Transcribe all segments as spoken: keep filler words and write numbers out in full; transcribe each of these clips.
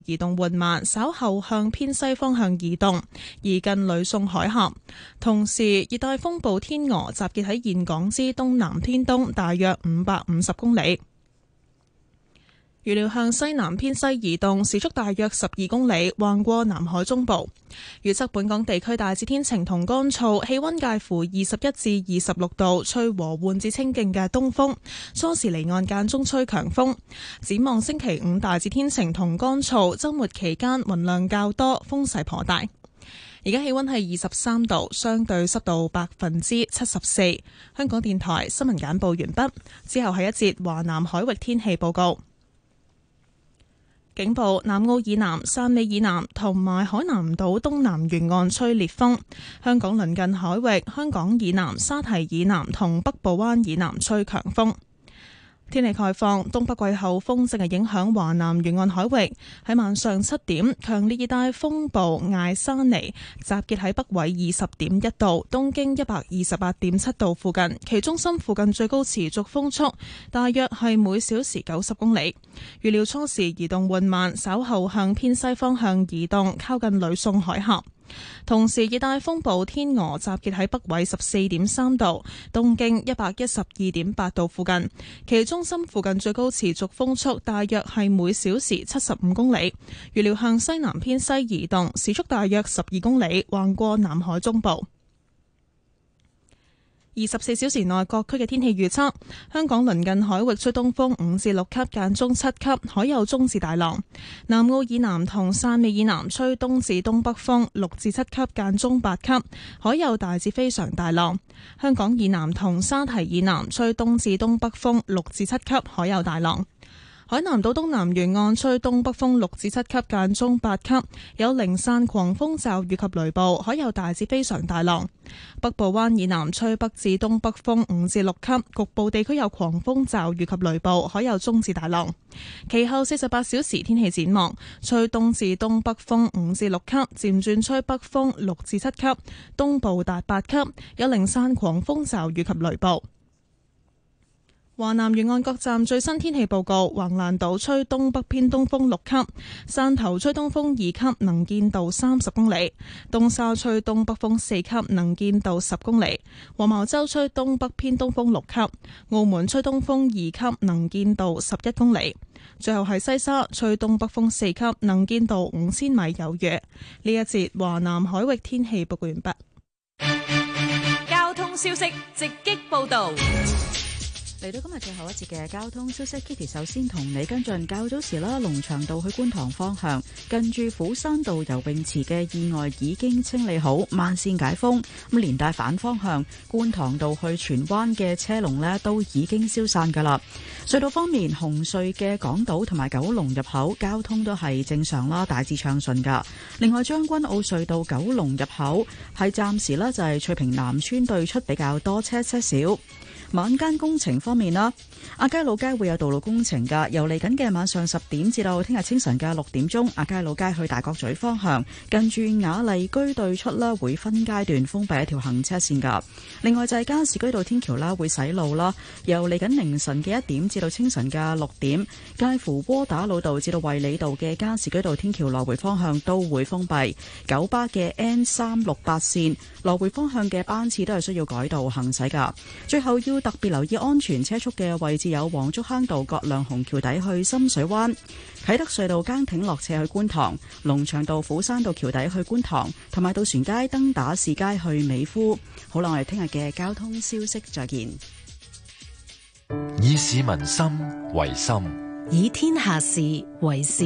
移動緩慢，稍後向偏西方向移動，移近呂宋海峽。同時，熱帶風暴天鵝集結喺峴港之東南偏東，大約五百五十公里。預料向西南偏西移動，時速大約十二公里，橫過南海中部。預測本港地區大致天晴同乾燥，氣溫介乎二十一至二十六度，吹和緩至清勁嘅東風，初時離岸間中吹強風。展望星期五大致天晴同乾燥，週末期間雲量較多，風勢頗大。而家氣溫係二十三度，相對濕度百分之七十四。香港電台新聞簡報完畢，之後係一節華南海域天氣報告。警報：南澳以南、汕尾以南同埋海南島東南沿岸吹烈風，香港鄰近海域、香港以南、沙堤以南同北部灣以南吹強風。天氣概況：東北季候風正係影響華南沿岸海域。喺晚上七點，強烈熱帶風暴艾莎尼集結喺北緯二十點一度、東經一百二十八點七度附近，其中心附近最高持續風速大約係每小時九十公里。預料初時移動緩慢，稍後向偏西方向移動，靠近呂宋海峽。同時，熱帶風暴天鵝集結喺北緯十四點三度、東經一百一十二點八度附近，其中心附近最高持續風速大約係每小時七十五公里。預料向西南偏西移動，時速大約十二公里，橫過南海中部。二十四小時內各區嘅天氣預測：香港鄰近海域吹東風五至六級，間中七級，海有中至大浪；南澳以南同汕尾以南吹東至東北風六至七級，間中八級，海有大至非常大浪；香港以南同沙堤以南吹東至東北風六至七級，海有大浪。海南島東南沿岸吹東北風六至七級，間中八級，有零散狂風驟雨及雷暴，海有大至非常大浪。北部灣以南吹北至東北風五至六級，局部地區有狂風驟雨及雷暴，海有中至大浪。其後四十八小時天氣展望：吹東至東北風五至六級，漸轉吹北風六至七級，東部達八級，有零散狂風驟雨及雷暴。華南沿岸各站最新天氣報告：橫瀾島吹東北偏東風六級，汕頭吹東風二級，能見度三十公里；東沙吹東北風四級，能見度十公里；黃茅洲吹東北偏東風六級，澳門吹東風二級，能見度十一公里。最後係西沙吹東北風四級，能見度五千米有餘。呢一節華南海域天氣報告完畢。 交通消息直擊報道。 嚟到今日最後一節嘅交通消息 ，Kitty 首先同你跟進較早時啦，龍翔道去觀塘方向近住虎山道游泳池嘅意外已經清理好，慢線解封，咁連帶反方向觀塘道去荃灣嘅車龍呢都已經消散噶啦。隧道方面，紅隧嘅港島同埋九龍入口交通都係正常啦，大致暢順噶。另外將軍澳隧道九龍入口係暫時呢就係翠屏南村對出比較多車車少。晚間工程方面啦，亞皆老街會有道路工程㗎，由嚟緊嘅晚上十點至到聽日清晨嘅六點鐘，亞皆老街去大角咀方向，近住雅麗居對出啦，會分階段封閉一條行車線㗎。另外就係加士居道天橋啦，會洗路啦，由嚟緊凌晨嘅一點至到清晨嘅六點，介乎窩打老道至到衛理道嘅加士居道天橋來回方向都會封閉。九巴嘅 N 三六八線來回方向嘅班次都係需要改道行駛㗎。最後要特別留意安全車速嘅位置有黃竹坑道葛量洪橋底去深水灣、啟德隧道崗挺落斜去觀塘、龍翔道虎山道橋底去觀塘，同埋渡船街登打士街去美孚。好啦，我哋聽日嘅交通消息再見。 以市民心為心， 以天下事為事。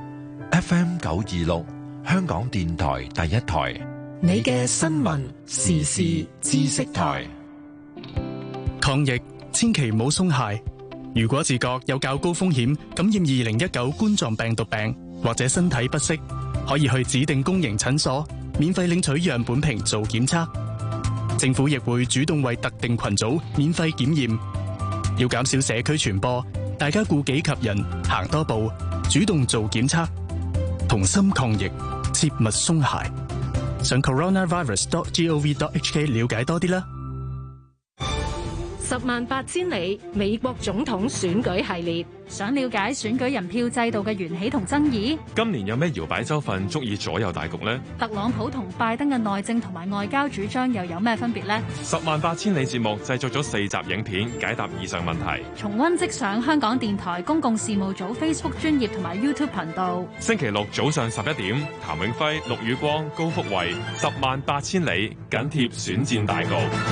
F M 九二六香港電台第一台， 你嘅新聞時事知識台。 抗疫千祈唔好鬆懈。如果自覺有較高風險感染二零一九冠狀病毒病，或者身體不適，可以去指定公營診所免費領取樣本瓶做檢測。政府亦會主動為特定群組免費檢驗。要減少社區傳播，大家顧己及人，行多步，主動做檢測，同心抗疫，切勿鬆懈。上 coronavirus dot gov dot hk 了解多啲啦。 十萬八千里美國總統選舉系列， 想了解選舉人票制度嘅緣起同爭議？ 今年有咩搖擺州份足以左右大局呢？ 特朗普同拜登嘅內政同埋外交主張又有咩分別呢？ 十萬八千里節目製作咗四集影片解答以上問題， 重溫即上香港電台公共事務組 Facebook 專頁同埋 YouTube 頻道。 星期六早上十一點，譚永輝、陸宇光、高福慧，十萬八千里緊貼選戰大局。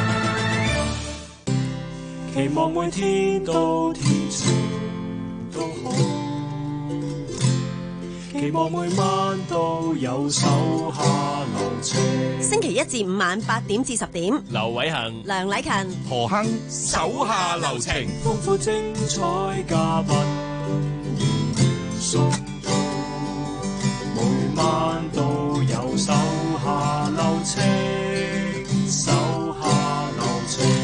期望每天都天晴都好，期望每晚都有手下留情。 星期一至五晚八點至十點， 劉偉恒、 梁禮勤、 何亨手下留情， 豐富精彩嘉賓送到，每晚都有手下留情，手下留情。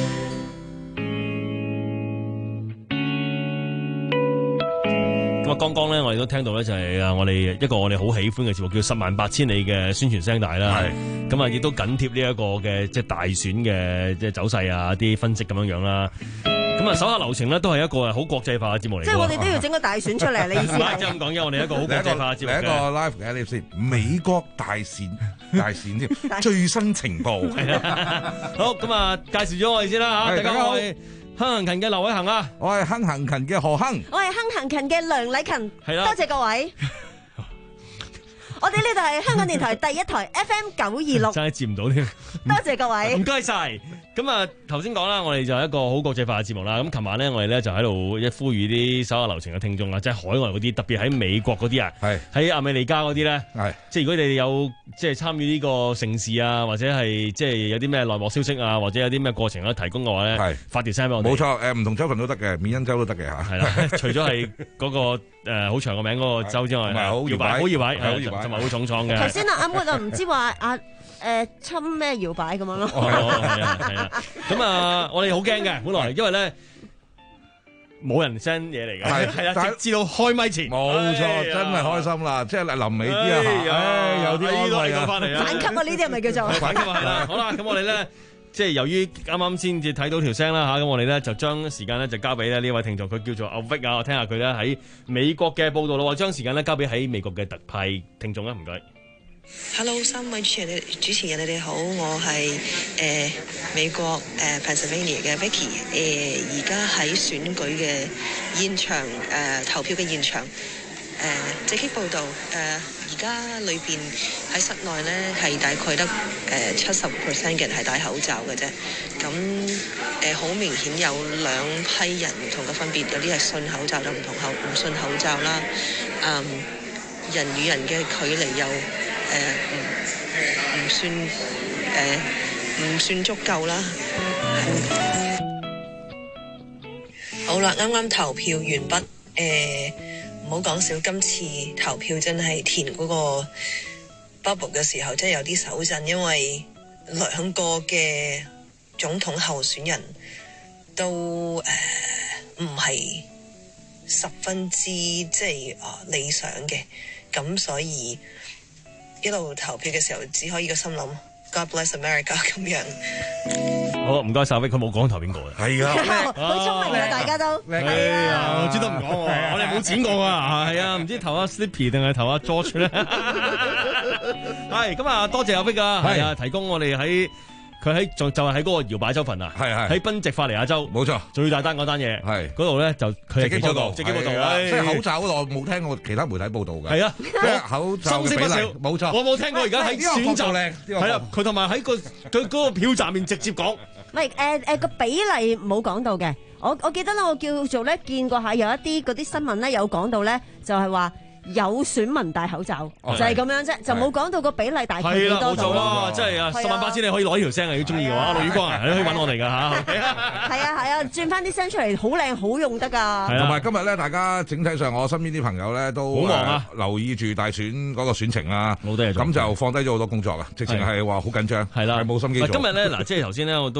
咁啊，剛剛咧，我哋都聽到咧，就係啊，我哋一個我哋好喜歡嘅節目，叫《十萬八千里》嘅宣傳聲帶啦。係咁啊，亦都緊貼呢一個嘅即係大選嘅即係走勢啊，啲分析咁樣樣啦。咁啊，手下留情咧，都係一個好國際化嘅節目嚟。 即係我哋都要整個大選出嚟，你意思係？ 即係咁講，因為我哋一個好國際化嘅節目嘅。 第一個 live 嘅你先，美國大選大選添，最新情報。 好，咁啊，介紹咗我哋先啦嚇，大家好。亨行勤嘅劉偉恒啊， 我係亨行勤嘅何亨， 我係亨行勤嘅梁禮勤， 係啦， 多謝各位。我哋呢度係香港電台第一台 F M 九二六， 真係接唔到添。 多謝各位， 唔該晒。咁啊，頭先講啦，我哋就係一個好國際化嘅節目啦。咁琴晚咧，我哋咧就喺度一呼籲啲手下留情嘅聽眾啊，即係海外嗰啲，特別喺美國嗰啲啊，係喺亞美利加嗰啲咧，係即係如果你哋有即係參與呢個盛事啊，或者係即係有啲咩內幕消息啊，或者有啲咩過程咧提供嘅話咧，係發條聲俾我哋。 冇錯，誒唔同州份都得嘅，緬因州都得嘅嚇。係啦，除咗係嗰個誒好長個名嗰個州之外， 唔係好搖擺， 好搖擺， 好搖擺， 同埋好重創嘅。 頭先啊，阿妹啊，唔知話阿誒侵咩搖擺咁樣咯。 哦，係啊，係啊。咁啊，我哋好驚嘅，本來因為咧冇人 send 嘢嚟嘅，係係啊，直至到開咪前， 冇錯，真係開心啦！即係臨尾啲啊，有啲安慰啊， 翻嚟啊， 反級啊，呢啲係咪叫做反級啊？係啦，好啦，咁我哋咧。即係由於啱啱先至睇到條聲啦嚇，咁我哋咧就將時間咧就交俾咧呢位聽眾，佢叫做阿 Vic 啊，我聽下佢咧喺美國嘅報道咯。我將時間咧交俾喺美國嘅特派聽眾啦，唔該。 Hello， 三位主持人，主持人你哋好，我係誒、呃、美國誒、呃、Pennsylvania 嘅 Vicky， 誒而家喺選舉嘅現場誒、呃、投票嘅現場誒即刻報道誒。而家裏邊喺室內咧係大概得誒七十 percent 嘅人係戴口罩嘅啫，咁誒好明顯有兩批人唔同嘅分別，有啲係信口罩，就唔同口唔信口罩啦。嗯，人與人嘅距離又誒唔唔算誒唔、呃、算足夠啦。好啦，啱啱投票完畢誒。呃唔好講笑，今次投票真係填嗰個 bubble 嘅時候，真係有啲手震，因為兩個嘅總統候選人都誒唔係十分之即係啊理想嘅，咁所以一路投票嘅時候，只可以個心諗 God bless America 咁樣。 好，唔該晒，佢冇講投邊個嘅，係啊， 好聰明啊，大家都係啊，我專登唔講喎，我哋冇剪過啊，係啊，唔知投阿 Slippy 定係投阿 George 咧，係咁啊，多謝阿 Vic 啊，係啊，提供我哋喺佢喺就就係喺嗰個搖擺州份啊，係係喺賓夕法尼亞州，冇錯，最大單嗰單嘢，係嗰度咧就佢係其中一個，直擊報導啊， 即係口罩嗰度我冇聽過其他媒體報導嘅， 係啊， 即係口罩嘅比例，冇錯， 我冇聽過而家喺選擇，係啊，佢同埋喺個佢嗰個票站面直接講。 唔係誒誒個比例冇講到嘅，我我記得咧，我叫做咧見過下有一啲嗰啲新聞咧有講到咧，就係話有選民戴口罩，就係咁樣啫，就冇講到個比例大概幾多度。係啦，冇錯啦， 即係啊，十萬八千你可以攞呢條聲啊，如果中意嘅話，陸宇光啊，你可以揾我哋㗎嚇。係啊係啊，轉翻啲聲出嚟，好靚好用得㗎。 同埋今日咧，大家整體上我身邊啲朋友咧都好忙啊，留意住大選嗰個選情啊，好多嘢做，咁就放低咗好多工作啊，直情係話好緊張，係啦，係冇心機做。 今日咧嗱，即係頭先咧我都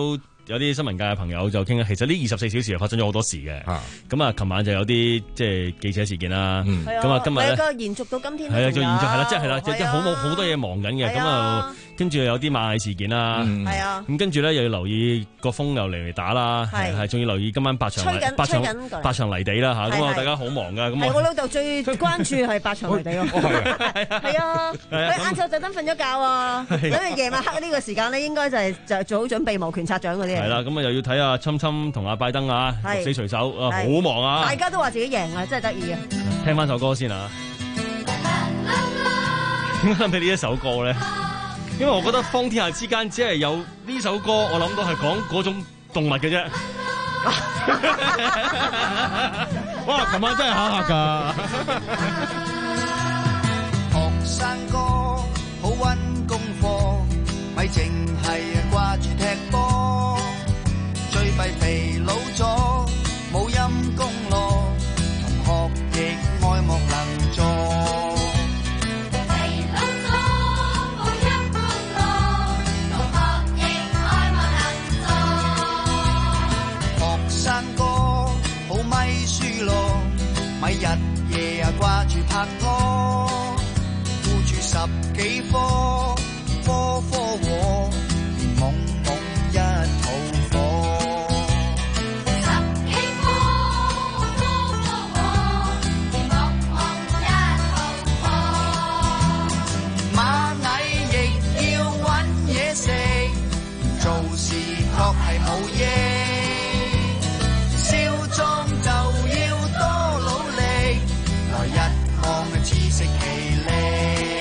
有啲新聞界嘅朋友就傾，其實呢二十四小時發生咗好多事嘅。咁啊，琴晚就有啲即係記者事件啦。咁啊，今日咧個延續到今天係啊，就延續係啦，即係係啦，即係好冇好多嘢忙緊嘅。咁啊，跟住有啲螞蟻事件啦。 係啊。 咁跟住咧又要留意個風又嚟嚟打啦。係係，仲要留意今晚八場八場八場泥地啦嚇。咁啊，大家好忙㗎。咁我老豆最關注係八場泥地咯。係啊，佢晏晝特登瞓咗覺啊，因為夜晚黑呢個時間咧，應該就係就做好準備摩拳擦掌嗰啲。 係啦，咁啊又要睇下侵侵同阿拜登啊，六死隨手啊，好忙啊！ 大家都話自己贏啊，真係得意啊！ 聽翻首歌先啊，點解諗起呢一首歌咧？因為我覺得方天下之間只係有呢首歌，我諗到係講嗰種動物嘅啫。哇！琴晚真係考下㗎。 學生哥好溫功課，咪淨係掛住踢波，最弊肥佬咗冇陰功咯，同學亦愛莫能助。肥佬咗冇陰功咯，同學亦愛莫能助。學生哥好咪輸咯，咪日夜啊掛住拍拖。十幾科，科科和，連懵懵一肚火。十幾科，科科和，連懵懵一肚火。螞蟻亦要搵嘢食，做事確係冇益。少壯就要多努力，來日望自食其力。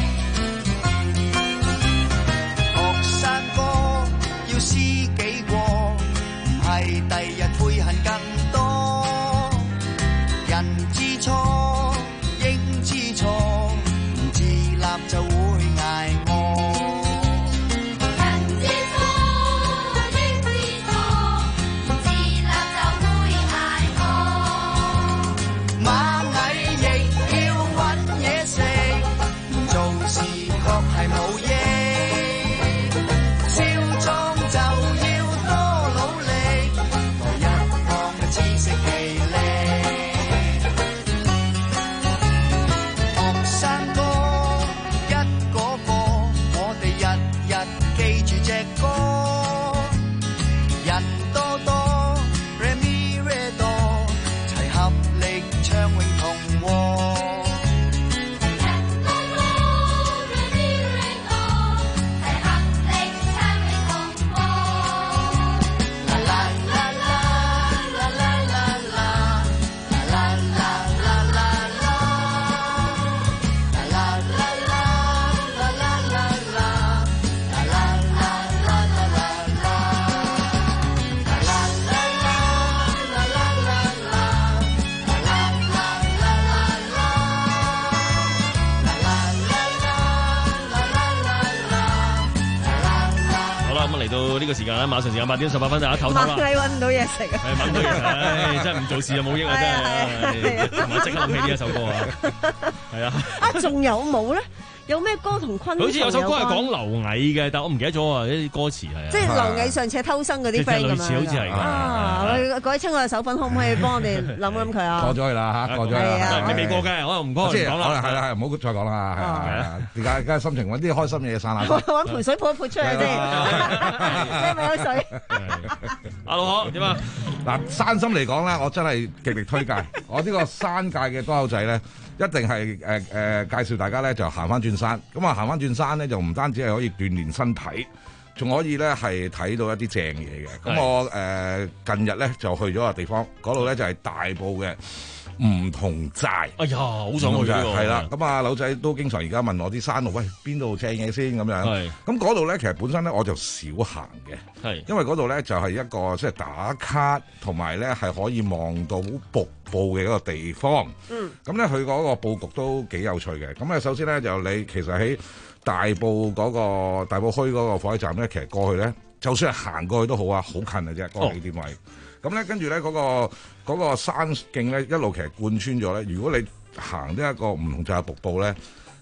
知己過，唔係第日悔恨更多。人知錯，應知錯，唔自立就會捱餓。人知錯，應知錯，唔自立就會捱餓。螞蟻亦要搵嘢食，做事確係冇益。 到呢個時間啦，馬上時間八點十八分，大家唞唞啦。 螞蟻揾唔到嘢食啊！ 係揾唔到嘢食，唉，真係唔做事就冇益啊！真係，同埋即刻諗起呢一首歌啊，係啊。啊，仲有冇咧？有咩歌同昆蟲？好似有首歌係講螻蟻嘅，但我唔記得咗啊！啲歌詞係啊。 即係螻蟻尚且偷生嗰啲 friend 咁樣。類似好似係㗎。啊！各位親愛嘅手粉，可唔可以幫我哋諗諗佢啊？ 過咗去啦嚇，過咗去啦。 未未過嘅，我又唔講。 即係講啦，係啦係，唔好再講啦，係啊。而家而家心情揾啲開心嘢散下。 揾盆水潑一潑出去先。你係咪有水？ 阿老闆點啊？ 嗱，山心嚟講咧，我真係極力推介。我呢個山界嘅多口仔咧。一定係誒誒介紹大家咧就行翻轉山，咁啊行翻轉山咧就唔單止係可以鍛鍊身體，仲可以咧係睇到一啲正嘢嘅。咁我誒、呃、近日咧就去咗個地方，嗰度咧就係、是、大埔嘅梧桐寨。 哎呀，好想去喎！ 係啦，咁啊，柳仔都經常而家問我啲山路，喂邊度正嘢先咁樣。係。咁嗰度咧其實本身咧我就少行嘅。係。因為嗰度咧就係一個即係打卡，同埋咧係可以望到瀑布嘅一個地方。嗯。咁咧佢嗰個佈局都幾有趣嘅。咁啊，首先咧就你其實喺大埔嗰、嗰個大埔墟嗰個火車站咧，其實過去咧，就算係行過去都好啊，好近嘅啫，嗰個起點位。咁咧跟住咧嗰個嗰個山徑咧一路其實貫穿咗咧。如果你行呢一個唔同就係瀑布咧，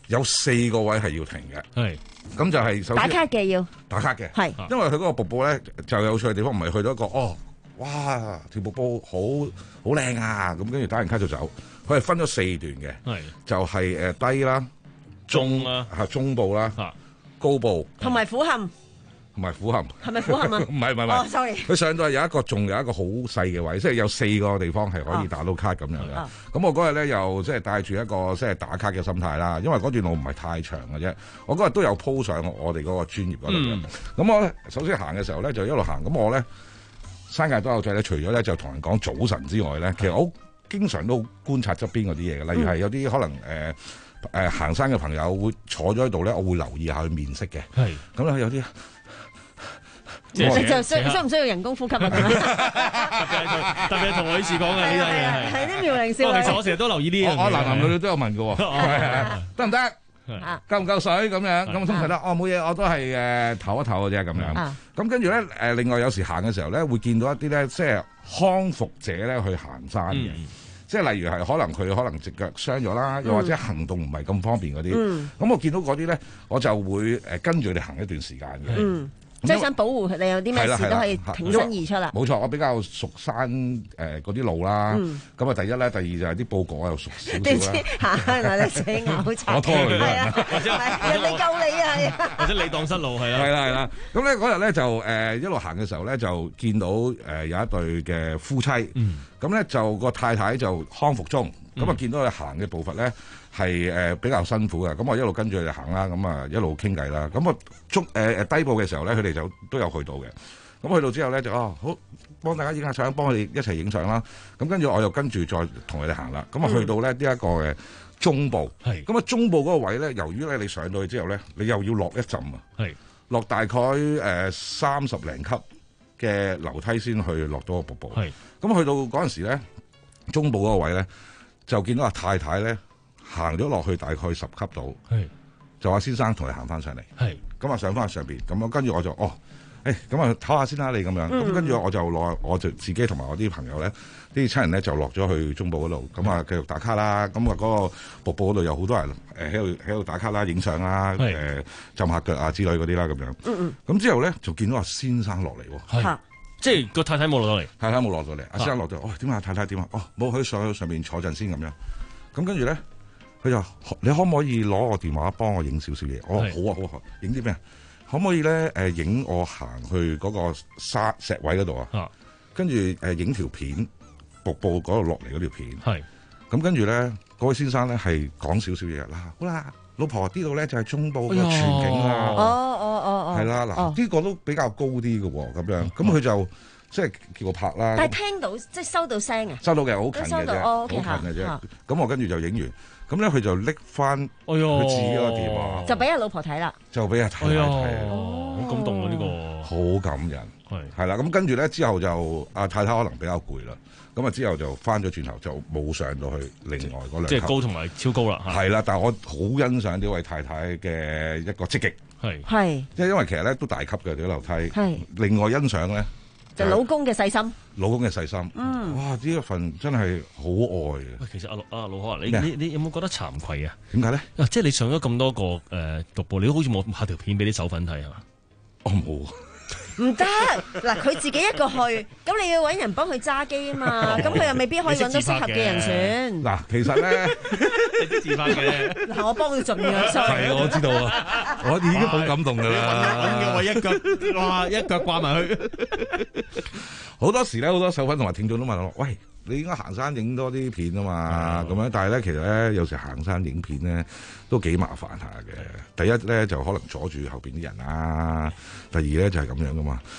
有四個位係要停嘅。 係， 咁就係首先打卡嘅要打卡嘅， 係， 因為佢嗰個瀑布咧就有趣嘅地方，唔係去到一個哦，哇條瀑布好好靚啊，咁跟住打完卡就走。佢係分咗四段嘅， 係就係誒低啦、 中啦、 嚇中部啦、高部同埋俯瞰。 同埋俯瞰， 係咪俯瞰啊？ 唔係唔係唔係。哦，sorry。 佢上到係有一個，仲有一個好細嘅位，即係有四個地方係可以打到卡咁樣嘅。咁、 哦、 我嗰日咧又即係帶住一個即係打卡嘅心態啦，因為嗰段路唔係太長嘅啫。我嗰日都有 po 上我哋嗰個專頁嗰度嘅。咁、嗯、我咧首先行嘅時候咧就一路行，咁我咧山界都有仔咧，除咗咧就同人講早晨之外咧，其實我經常都觀察側邊嗰啲嘢嘅，例如係有啲可能誒。呃誒、呃、行山嘅朋友會坐咗喺度咧，我會留意下佢面色嘅。係咁咧，有啲你就需需唔需要人工呼吸啊？特別係特別係同我女士講嘅呢樣嘢係係啲妙齡少女。 其實我成日都留意呢樣嘢。 我男男女女都有問嘅喎，得唔得？夠唔夠水咁樣？咁通常咧，哦冇嘢，我都係誒唞一唞嘅啫咁樣。咁跟住咧誒，另外有時行嘅時候咧，會見到一啲咧，即係康復者咧去行山嘅。嗯即係例如係可能佢可能隻腳傷咗啦，又或者行動唔係咁方便嗰啲，咁、嗯、我見到嗰啲咧，我就會誒跟住你行一段時間嘅。嗯， 即係想保護佢哋有啲咩事都可以挺身而出啦。 冇錯，我比較熟山誒嗰啲路啦。咁、嗯、啊，第一咧，第二就係啲報告我又熟少少啦。點知行埋你死咬柴？我拖佢啦， 或者人哋救你啊， 或者你蕩失路係啦。係啦係啦。咁咧嗰日咧就誒、呃、一路行嘅時候咧，就見到誒、呃、有一對嘅夫妻。嗯咁咧就個太太就康復中，咁啊、嗯、見到佢行嘅步伐咧係誒比較辛苦嘅，咁我一路跟住佢哋行啦，咁啊一路傾偈啦，咁我中誒誒低步嘅時候咧，佢哋就都有去到嘅，咁去到之後咧就哦好幫大家影下相，幫佢哋一齊影相啦，咁跟住我又跟住再同佢哋行啦，咁啊去到咧呢一個嘅中部，係咁啊中部嗰個位咧，由於咧你上到去之後咧，你又要落一陣啊，係落大概誒三十零級嘅樓梯先去落到個瀑布，係咁去到嗰陣時咧，中部嗰個位咧就見到阿太太咧行咗落去大概十級度，係就話先生同你行翻上嚟，係咁啊上翻去上邊，咁樣跟住我就哦，誒咁啊唞下先啦你咁樣，咁、嗯、跟住我就落我就自己同埋我啲朋友咧，啲親人咧就落咗去中部嗰度，咁啊繼續打卡啦，咁啊嗰個瀑布嗰度有好多人誒喺度喺度打卡啦、影相啦、誒、呃、浸下腳啊之類嗰啲啦咁樣，嗯嗯，咁之後咧就見到阿先生落嚟喎，係。 即係個太太冇落到嚟， 太太冇落到嚟，阿先生落到，哦點啊太太點啊，哦冇去上去上面坐陣先咁樣，咁跟住咧，佢就你可唔可以攞我電話幫我影少少嘢？哦好啊好啊，影啲咩？可唔可以咧誒影我行去嗰個沙石位嗰度啊？跟住誒影條片，瀑布嗰度落嚟嗰條片。係，咁跟住咧，嗰位先生咧係講少少嘢啦，好啦。老婆呢度咧就係中部嘅全景啦，哦哦哦哦，係啦，嗱呢個都比較高啲嘅喎，咁樣，咁佢就即係叫我拍啦。 但係聽到即係收到聲啊？ 收到嘅，好近嘅啫，好近嘅啫。咁我跟住就影完，咁咧佢就拎翻佢自己個電話， 就俾阿老婆睇啦， 就俾阿太太睇， 好感動啊呢個， 好感人，係係啦。咁跟住咧之後就阿太太可能比較攰啦。咁啊之後就翻咗轉頭就冇上到去另外嗰兩級， 即係高同埋超高啦。 係啦，但係我好欣賞呢位太太嘅一個積極，係係，即係因為其實咧都大級嘅啲樓梯。係另外欣賞咧， 就老公嘅細心， 老公嘅細心。嗯，哇！呢一份真係好愛嘅。 喂，其實阿阿老可，你你你有冇覺得慚愧啊？ 點解咧？ 即係你上咗咁多個誒瀑布，你都好似冇拍條片俾啲手粉睇係嘛？ 我冇。 唔得嗱，佢自己一個去，咁你要揾人幫佢揸機啊嘛，咁佢又未必可以揾到適合嘅人選。 嗱，其實咧， 你自發嘅。 嗱，我幫佢盡量。 係，我知道啊，我已經好感動噶啦。 咁嘅我一腳，哇，一腳掛埋去。 好多時咧，好多手粉同埋聽眾都問我，喂，你應該行山影多啲片啊嘛，咁樣。但係咧，其實咧，有時行山影片咧都幾麻煩下嘅。第一咧就可能阻住後邊啲人啦，第二咧就係咁樣噶嘛，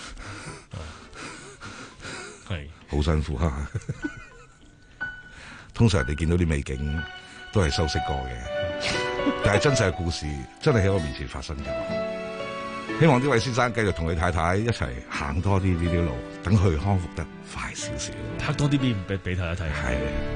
係好辛苦啊。通常你見到啲美景都係修飾過嘅，但係真實嘅故事真係喺我面前發生嘅。希望呢位先生繼續同佢太太一齊行多啲呢啲路，等佢康復得快少少， 拍多啲片俾俾太太睇。係。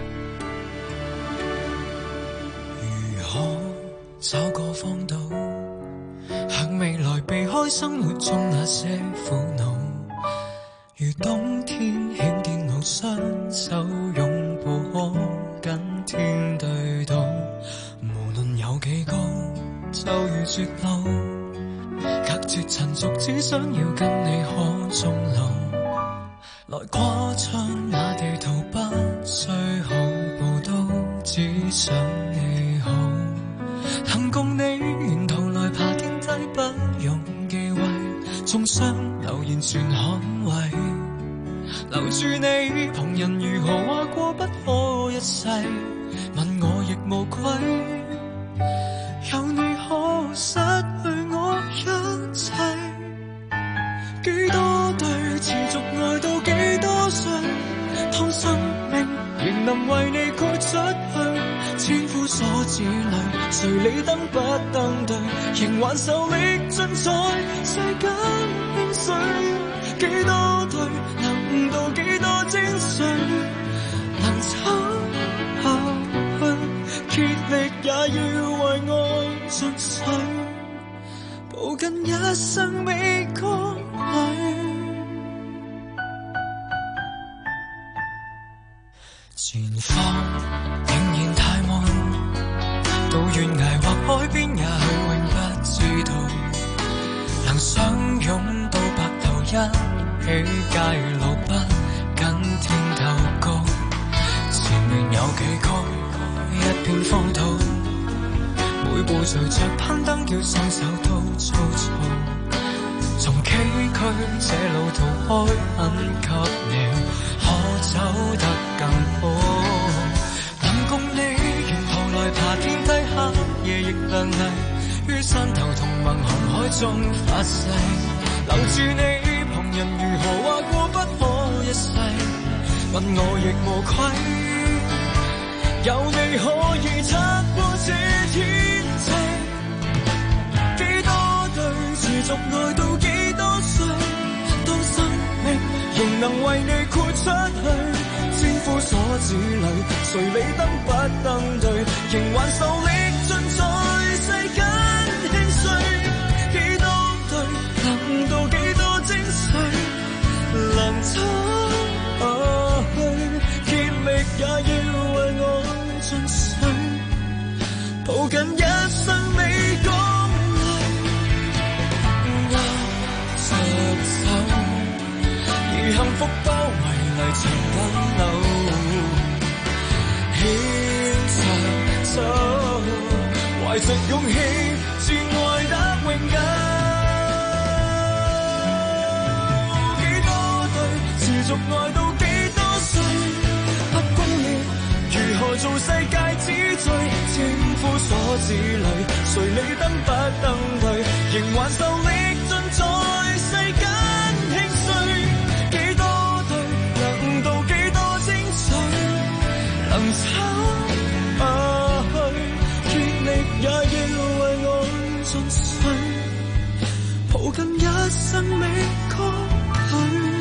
如何找個方島，行未來避開生活中那些苦惱，如冬天險見我雙手擁抱，可跟天對賭，無論有幾高。 就如絕路，隔絕塵俗，只想要跟你可終老。來跨窗那地圖不需好報都只想你好。能共你沿途來爬天梯，不用忌諱，縱雙留言全捍衛。留住你，旁人如何話過不可一世，問我亦無愧。有你可失去我一切，幾多對持續愛到幾多歲，當生命仍能為你豁出去。千夫所指裏，誰理登不登對，仍還受力盡在世間興衰。幾多對能到幾多精髓，能走下去，竭力也要為愛盡瘁，抱緊一生美歌裏。前方仍然太悶，到懸崖或海邊也許永不知道，能相擁到白頭一起街路不跟天鬥高，前面有幾高一片荒土，每步隨着攀登叫雙手都粗糙，從崎嶇這路途開很給你可走得更好。能共你沿途來爬天梯，黑夜亦亮麗，於山頭同盟紅海中發誓，留住你，旁人如何話過不可一世，問我亦無愧。有你可以拆破這天際，幾多對持續愛到幾多歲，當生命仍能為你豁出去。千夫所指裏，誰理登不登對，仍還受力盡在世間興衰。幾多對能到幾多精髓，能走下去，竭力也要為我盡瘁，抱緊一生美歌裏，握着手，以幸福包圍嚟情等留，牽着手，懷着勇氣，自愛得永久。幾多對持續愛到幾多歲，不公義如何做世界之最？千夫所指裏，誰理登不登對，仍還受力盡在世間興衰。幾多對能到幾多精髓，能走下去，竭力也要為我盡瘁，抱緊一生美歌裏。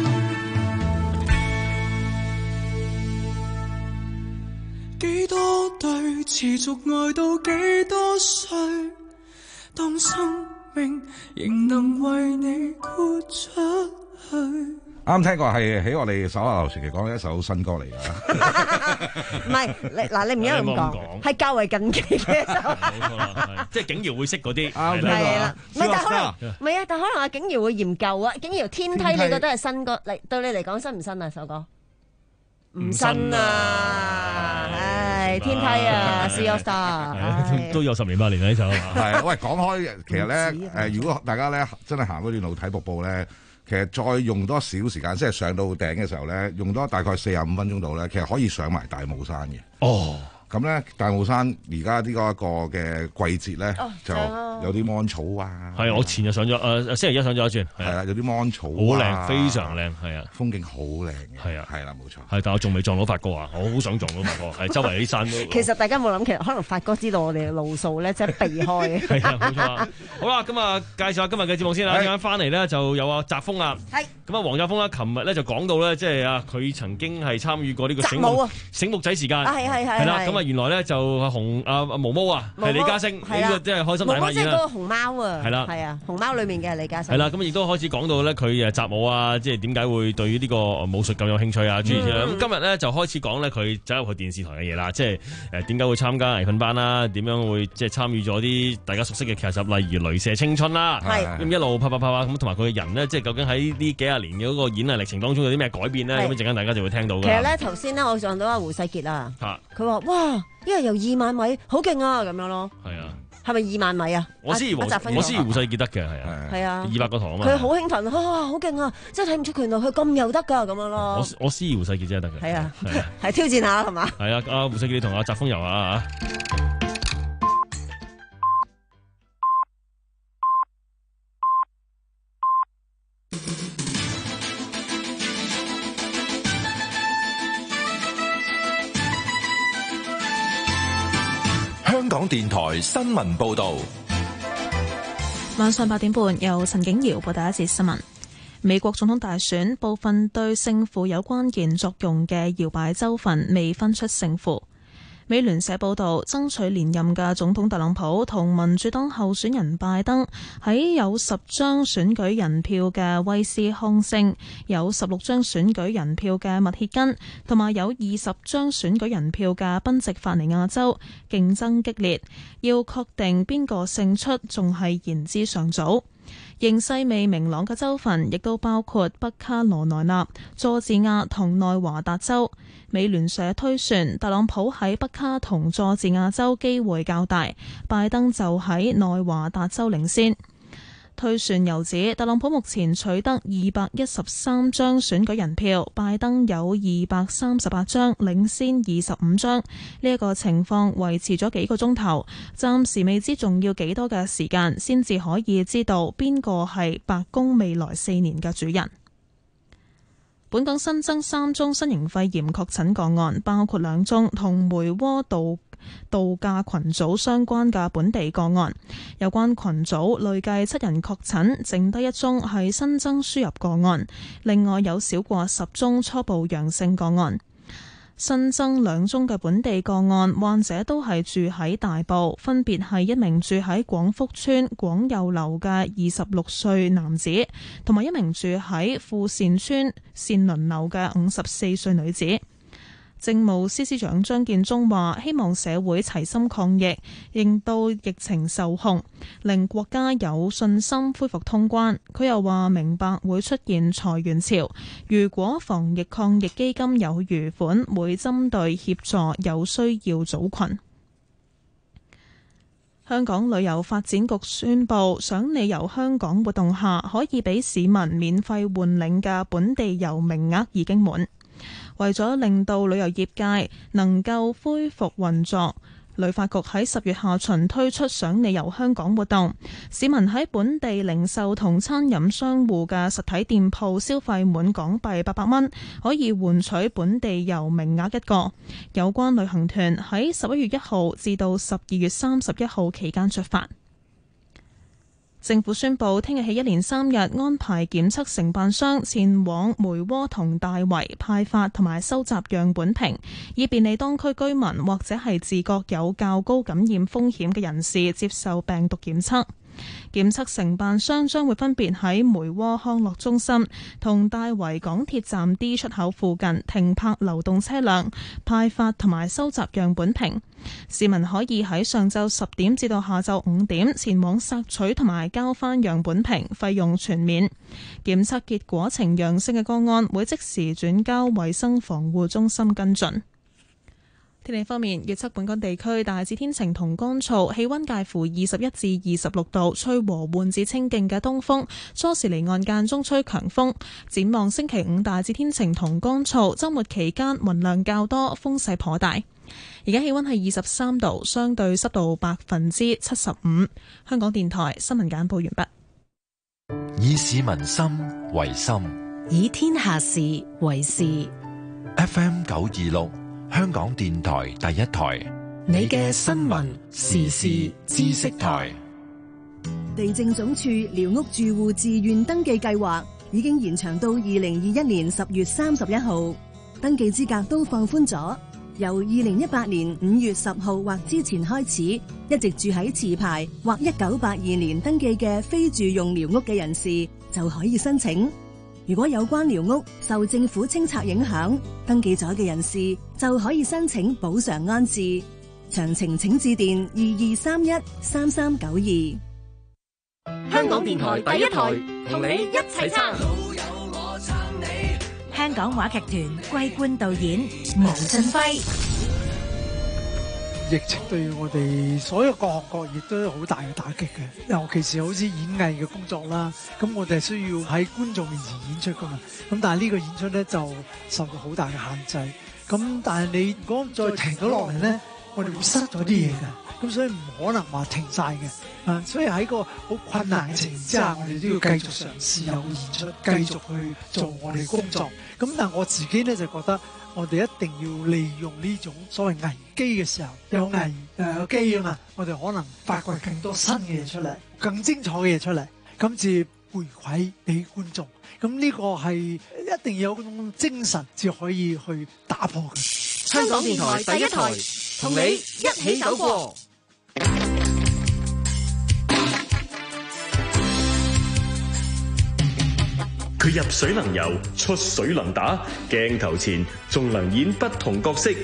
幾多對持續愛到幾多歲，當生命仍能為你豁出去。 啱聽過係喺我哋手下留情期講嘅一首新歌嚟㗎， 唔係你嗱，你唔應該咁講，係較為近期嘅一首。 冇錯啦，即係景瑤會識嗰啲。 啱係啦，唔係但可能唔係啊，但可能阿景瑤會嫌舊啊。景瑤天梯，你覺得係新歌？嚟對你嚟講新唔新啊？首歌唔新啊！唉，天梯啊 ，See Your Star， 都有十年八年啦呢首係嘛？ 係喂，講開其實咧誒，如果大家咧真係行嗰段路睇瀑布咧。其實再用多少時間，即係上到頂嘅時候咧，用多大概四十五分鐘度咧，其實可以上埋大帽山嘅。哦，咁咧大帽山而家呢個一個嘅季節咧，哦、就有啲芒草啊。係啊， 我前日上咗，誒、呃、星期一上咗一轉。係啊，有啲芒草、啊，好靚，非常靚，係啊， 風景好靚嘅。係啊，係啦，冇錯。係， 但我仲未撞到發哥啊，我好想撞到發哥。係周圍啲山都。 其實大家冇諗，其實可能發哥知道我哋嘅路數咧，即係避開。 係啊，冇錯啊。好啦，咁啊，介紹下今日嘅節目先啦。陣間翻嚟咧就有阿澤峰啊。係。咁啊，黃澤峰咧，琴日咧就講到咧，即係啊，佢曾經係參與過呢個醒目醒目仔時間。係係係。係啦，咁啊， 原來咧就紅啊毛毛啊係李嘉誠，呢個真係開心大發現啦。 毛毛即係嗰個熊貓啊， 係啦， 係啊，熊貓裏面嘅李嘉誠。 係啦，咁亦都開始講到咧佢誒習武啊，即係點解會對於呢個武術咁有興趣啊？諸如此類。咁今日咧就開始講咧佢走入去電視台嘅嘢啦，即係誒點解會參加藝訓班啦？點樣會即係參與咗啲大家熟悉嘅劇集，例如《雷射青春》啦，咁一路拍拍拍拍咁，同埋佢嘅人咧，即係究竟喺呢幾廿年嘅嗰個演藝歷程當中有啲咩改變咧？咁一陣間大家就會聽到㗎。 其實咧頭先咧我上到阿胡世傑啊，佢話哇，因為由二萬米好勁啊咁樣咯。 係啊。 係咪二萬米啊？ 我思我思胡世傑得嘅係啊， 係啊， 二百個堂啊嘛。 佢好興奮，啊好勁啊！真係睇唔出原來佢咁又得㗎咁樣咯。 我我思胡世傑真係得嘅。 係啊，係挑戰下係嘛？ 係啊，阿胡世傑你同阿澤峰遊下啊！ 香港電台新聞報道， 晚上八點半由陳景瑤報第一節新聞。美國總統大選部分對勝負有關鍵作用嘅搖擺州份未分出勝負。美聯社報道，爭取連任嘅總統特朗普同民主黨候選人拜登喺有十張選舉人票嘅威斯康星、有十六張選舉人票嘅密歇根同埋有二十張選舉人票嘅賓夕法尼亞州競爭激烈，要確定邊個勝出仲係言之尚早。形勢未明朗嘅州份亦都包括北卡羅來納、佐治亞同內華達州。美聯社推算，特朗普喺北卡同佐治亞州機會較大，拜登就喺內華達州領先。推算又指，特朗普目前取得二百一十三張選舉人票，拜登有二百三十八張，領先二十五張。呢一個情況維持咗幾個鐘頭，暫時未知仲要幾多嘅時間先至可以知道邊個係白宮未來四年嘅主人。本港新增三宗新型肺炎確診個案，包括兩宗同梅窩度度假群組相關嘅本地個案。有關群組累計七人確診，剩低一宗係新增輸入個案。另外有少過十宗初步陽性個案。新增兩宗嘅本地個案，患者都係住喺大埔，分別係一名住喺廣福邨廣佑樓嘅二十六歲男子，同埋一名住喺富善邨善倫樓嘅五十四歲女子。政務司司長張建宗話：希望社會齊心抗疫，令到疫情受控，令國家有信心恢復通關。佢又話明白會出現裁員潮，如果防疫抗疫基金有餘款，會針對協助有需要組群。香港旅遊發展局宣布，賞你遊香港活動下可以俾市民免費換領嘅本地遊名額已經滿。為咗令到旅遊業界能夠恢復運作，旅發局喺十月下旬推出賞你遊香港活動，市民喺本地零售同餐飲商戶嘅實體店鋪消費滿港幣八百蚊，可以換取本地遊名額一個。有關旅行團喺十一月一號至到十二月三十一號期間出發。政府宣布，聽日起一連三日安排檢測承辦商前往梅窩同大圍派發同埋收集樣本瓶，以便利當區居民或者係自覺有較高感染風險嘅人士接受病毒檢測。檢測承辦商將會分別喺梅窩康樂中心同大圍港鐵站 D 出口附近停泊流動車輛，派發同埋收集樣本瓶。市民可以喺上晝十點至到下晝五點前往索取同埋交翻樣本瓶，費用全免。檢測結果呈陽性嘅個案會即時轉交衛生防護中心跟進。天氣方面，預測本港地區大致天晴同乾燥，氣溫介乎二十一至二十六度，吹和緩至清勁嘅東風，初時離岸間中吹強風。展望星期五大致天晴同乾燥，週末期間雲量較多，風勢頗大。而家氣溫係二十三度，相對濕度百分之七十五。香港電台新聞簡報完畢。 以市民心為心， 以天下事為事。 F M 九二六。香港電台第一台， 你嘅新聞時事知識台。 地政總署寮屋住戶自願登記計劃已經延長到二零二一年十月三十一號，登記資格都放寬咗。 由二零一八年五月十號或之前開始，一直住喺持牌或一九八二年登記嘅非住用寮屋嘅人士就可以申請。如果有關寮屋受政府清拆影響，登記咗嘅人士就可以申請補償安置。詳情請致電二二三一三三九二。 香港電台第一台，同你一齊撐。 香港話劇團桂冠導演毛俊輝。 疫情對我哋所有各行各業都有好大嘅打擊嘅，尤其是好似演藝嘅工作啦。咁我哋係需要喺觀眾面前演出噶嘛。咁但係呢個演出咧就受到好大嘅限制。咁但係你如果再停咗落嚟咧，我哋會失咗啲嘢嘅。咁所以唔可能話停晒嘅。啊，所以喺個好困難嘅情況之下，我哋都要繼續嘗試有演出，繼續去做我哋工作。咁但係我自己咧就覺得，我哋一定要利用呢種所謂危機嘅時候，有危誒有機啊嘛，我哋可能發掘更多新嘅嘢出嚟，更精彩嘅嘢出嚟，咁至回饋俾觀眾。咁呢個係一定要有嗰種精神，至可以去打破佢。 香港電台第一台，同你一起走過。 佢入水能游，出水能打，鏡頭前仲能演不同角色。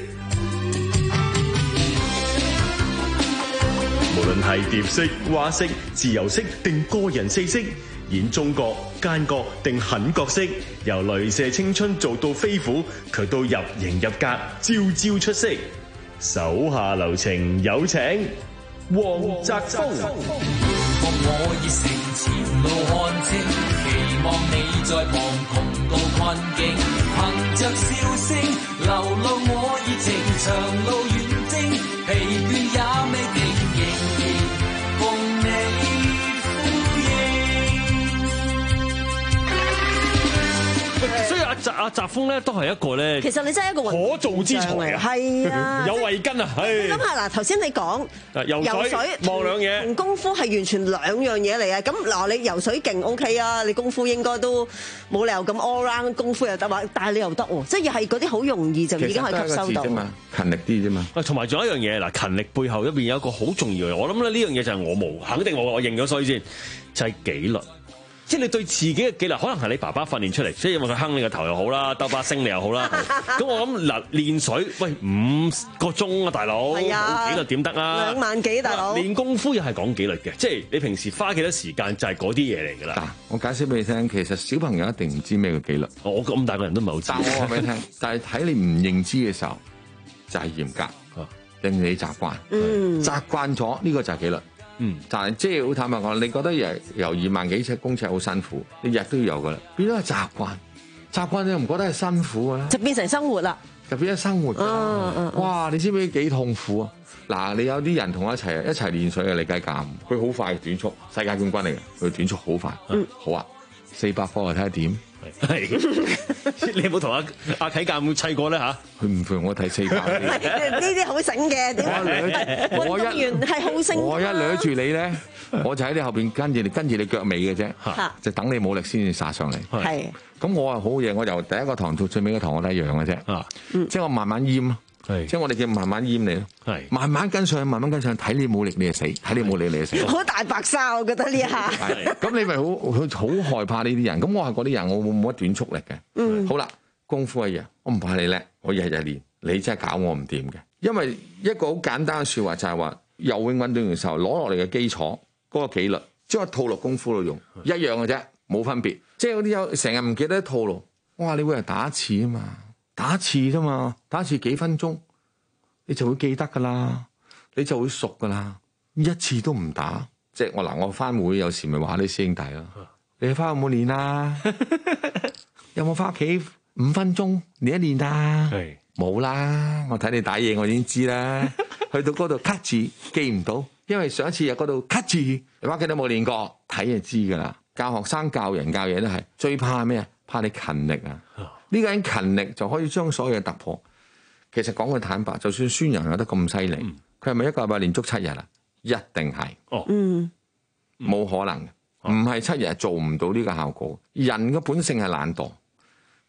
無論係蝶式、蛙式、自由式定個人四式，演中角、奸角定狠角色，由雷射青春做到飛虎，佢都入型入格，招招出色。手下留情，有請黃澤鋒。 我熱誠前路看清，期望你在旁窮到困境，憑着笑聲流露我熱情，長路遠征，疲倦也未定，仍然共你所以阿澤阿澤鋒咧都係一個咧， 其實你真係一個可造之才啊！ 係啊， 有慧根啊！ 你諗下嗱，頭先你講游水望兩嘢， 同功夫係完全兩樣嘢嚟嘅。咁嗱，你游水勁 OK 啊，你功夫應該都冇理由咁 all round， 功夫又得話，但係你又得喎，即係又係嗰啲好容易就已經可以吸收到。 勤力啲啫嘛。 同埋仲有一樣嘢嗱，勤力背後一邊有一個好重要嘅，我諗咧呢樣嘢就係我冇，肯定我我認咗所以先，就係紀律。即係你對自己嘅紀律，可能係你爸爸訓練出嚟，即係因為佢坑你個頭又好啦，兜把星你又好啦。咁我諗嗱，練水喂五個鐘啊，大佬，冇紀律點得啊？ 兩萬幾大佬。練功夫又係講紀律嘅，即係你平時花幾多時間就係嗰啲嘢嚟㗎啦。 嗱，我解釋俾你聽，其實小朋友一定唔知咩叫紀律。 我咁大個人都唔係好知。 但我話俾你聽，但係睇你唔認知嘅時候，就係嚴格，令你習慣。 嗯， 習慣咗呢個就係紀律。嗯，但係即係好坦白講，你覺得由由二萬幾尺公尺好辛苦，你日都要有噶啦，變咗係習慣，習慣你又唔覺得係辛苦嘅咧， 就變成生活啦， 就變咗生活。嗯嗯，哇！你知唔知幾痛苦啊？嗱，你有啲人同我一齊一齊練水嘅李繼鑑，佢好快短速，世界冠軍嚟嘅，佢短速好快。嗯，好啊，四百科啊，睇下點。 係，你有冇同阿阿啟鑑砌過咧嚇？ 佢唔陪我睇四百。 呢啲好醒嘅，點我一係好醒。 我一掠住你咧，我就喺你後邊跟住你，跟住你腳尾嘅啫，就等你冇力先至殺上嚟。 係。 咁我係好嘢，我由第一個堂到最尾個堂我都一樣嘅啫。即係我慢慢閹。即係我哋叫慢慢閹你咯，慢慢跟上去，慢慢跟上去，睇你冇力你就死，睇你冇力你就死。 好大白鯊，我覺得呢一下。 咁你咪好好害怕呢啲人。咁我係嗰啲人，我冇冇乜短速力嘅。嗯，好啦，功夫一樣，我唔怕你叻，我日日練，你真係搞我唔掂嘅。因為一個好簡單嘅説話就係話，游泳運動員嘅時候攞落嚟嘅基礎嗰個紀律，將佢套落功夫度用一樣嘅啫，冇分別。即係嗰啲有成日唔記得套路，我話你會係打一次啊嘛。打一次啫嘛，打一次幾分鐘，你就會記得噶啦，你就會熟噶啦。一次都唔打，即係我嗱，我翻會有時咪話啲師兄弟咯，你翻去有冇練啊？有冇翻屋企五分鐘練一練啊？係冇啦，我睇你打嘢我已經知啦。去到嗰度 cut 字記唔到，因為上一次喺嗰度 cut 字，你翻屋企都冇練過，睇就知噶啦。教學生教人教嘢都係最怕咩啊？怕你勤力啊！呢個人勤力就可以將所有嘢突破。其實講句坦白，就算孫楊有得咁犀利，佢係咪一個禮拜練足七日啊？一定係。哦，嗯，冇可能嘅，唔係七日做唔到呢個效果。人嘅本性係懶惰，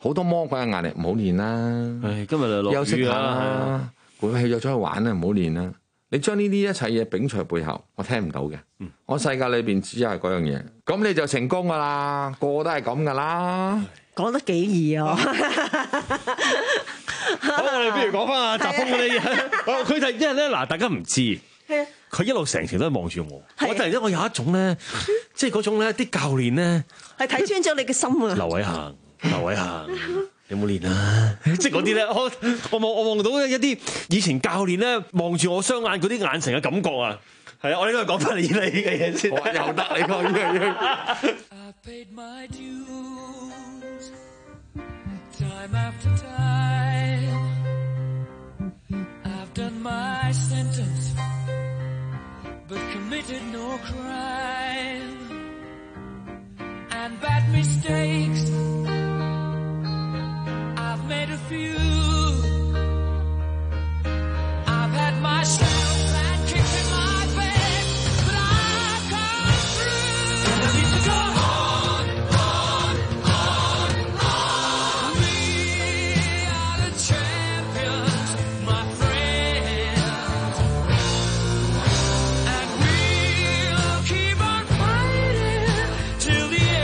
好多魔鬼嘅壓力唔好練啦。 唉，今日就落雨啦， 休息下啦，攰氣咗出去玩啦，唔好練啦。你將呢啲一切嘢摒除背後，我聽唔到嘅。嗯、我世界裏邊只係嗰樣嘢，咁你就成功噶啦，個個都係咁噶啦。 講得幾易啊！ 好，我哋不如講翻阿澤峰嗰啲嘢。佢就因為咧嗱，大家唔知，佢一路成程都係望住我。我突然間我有一種咧，即係嗰種咧，啲教練咧係睇穿咗你嘅心啊！ 劉偉恒，劉偉恒。有冇練啊？即係嗰啲咧，我我望我望到一啲以前教練咧望住我雙眼嗰啲眼神嘅感覺啊！係啊，我應該講翻你呢嘅嘢先。又得你講呢樣嘢。I've made a few. I've had my shadow and kicked in my bed, but I've come through. And I need to go on, on, on, on. We are the champions, my friends, and we'll keep on fighting till the end.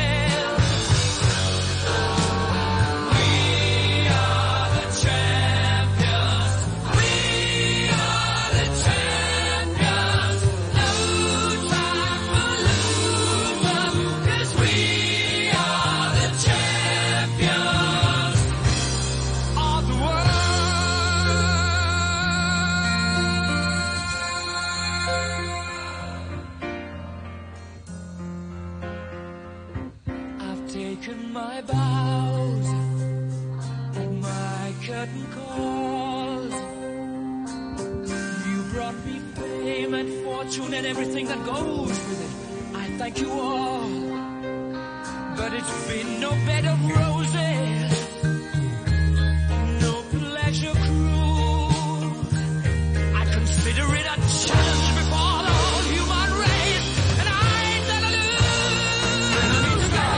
Taken my bows and my curtain calls. You brought me fame and fortune and everything that goes with it. I thank you all, but it's been no bed of roses, no pleasure cruise. I consider it a challenge before the whole human race, and I ain't gonna lose. And I need to go.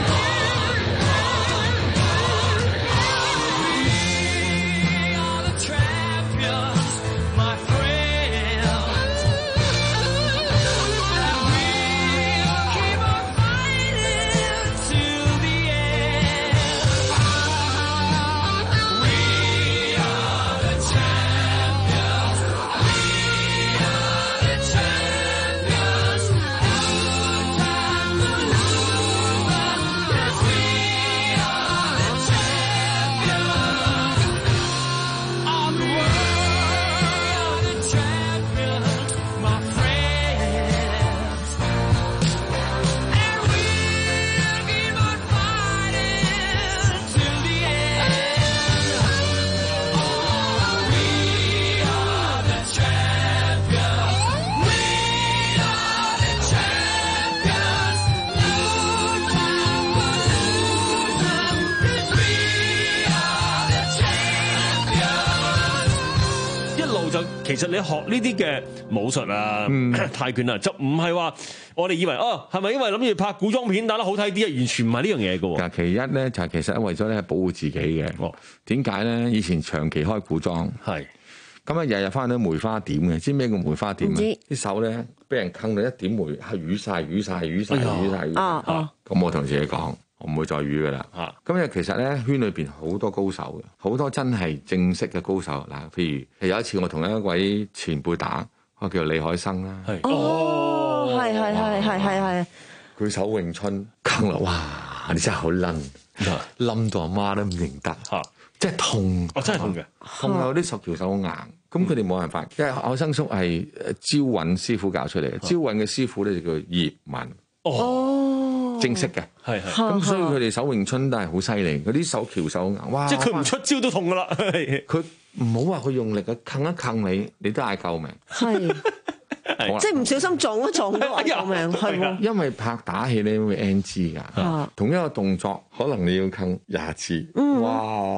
路就其實你學呢啲嘅武術啊、嗯、泰拳啊，就唔係話我哋以為哦，係咪因為諗住拍古裝片打得好睇啲啊？完全唔係呢樣嘢嘅。 其一咧就係其實為咗咧保護自己嘅。哦，點解咧？以前長期開古裝係，咁啊日日翻到梅花點嘅，知咩叫梅花點啊？啲手咧俾人坑到一點梅，係瘀晒、瘀晒、瘀晒、瘀晒。啊啊！咁我同自己講。我唔會再語噶啦，咁因為其實咧圈裏邊好多高手嘅，好多真係正式嘅高手嗱。譬如有一次我同一位前輩打，我叫李海生啦，係哦，係係係係係係， 佢手詠春坑落，哇！你真係好冧，冧到阿媽都唔認得嚇，即係痛， 哦真係痛嘅， 痛到啲十條手好硬。咁佢哋冇辦法，因為海生叔係招韻師傅教出嚟嘅，招韻嘅師傅咧就叫葉問。哦，正式嘅，係係，咁所以佢哋手詠春都係好犀利，嗰啲手翹手硬，哇！ 即係佢唔出招都痛噶啦， 佢唔好話佢用力嘅，坑一坑你，你都嗌救命，係， 即係唔小心撞一撞都嗌救命，係喎。 因為拍打戲咧會 N G 㗎，同一個動作可能你要坑廿次，哇！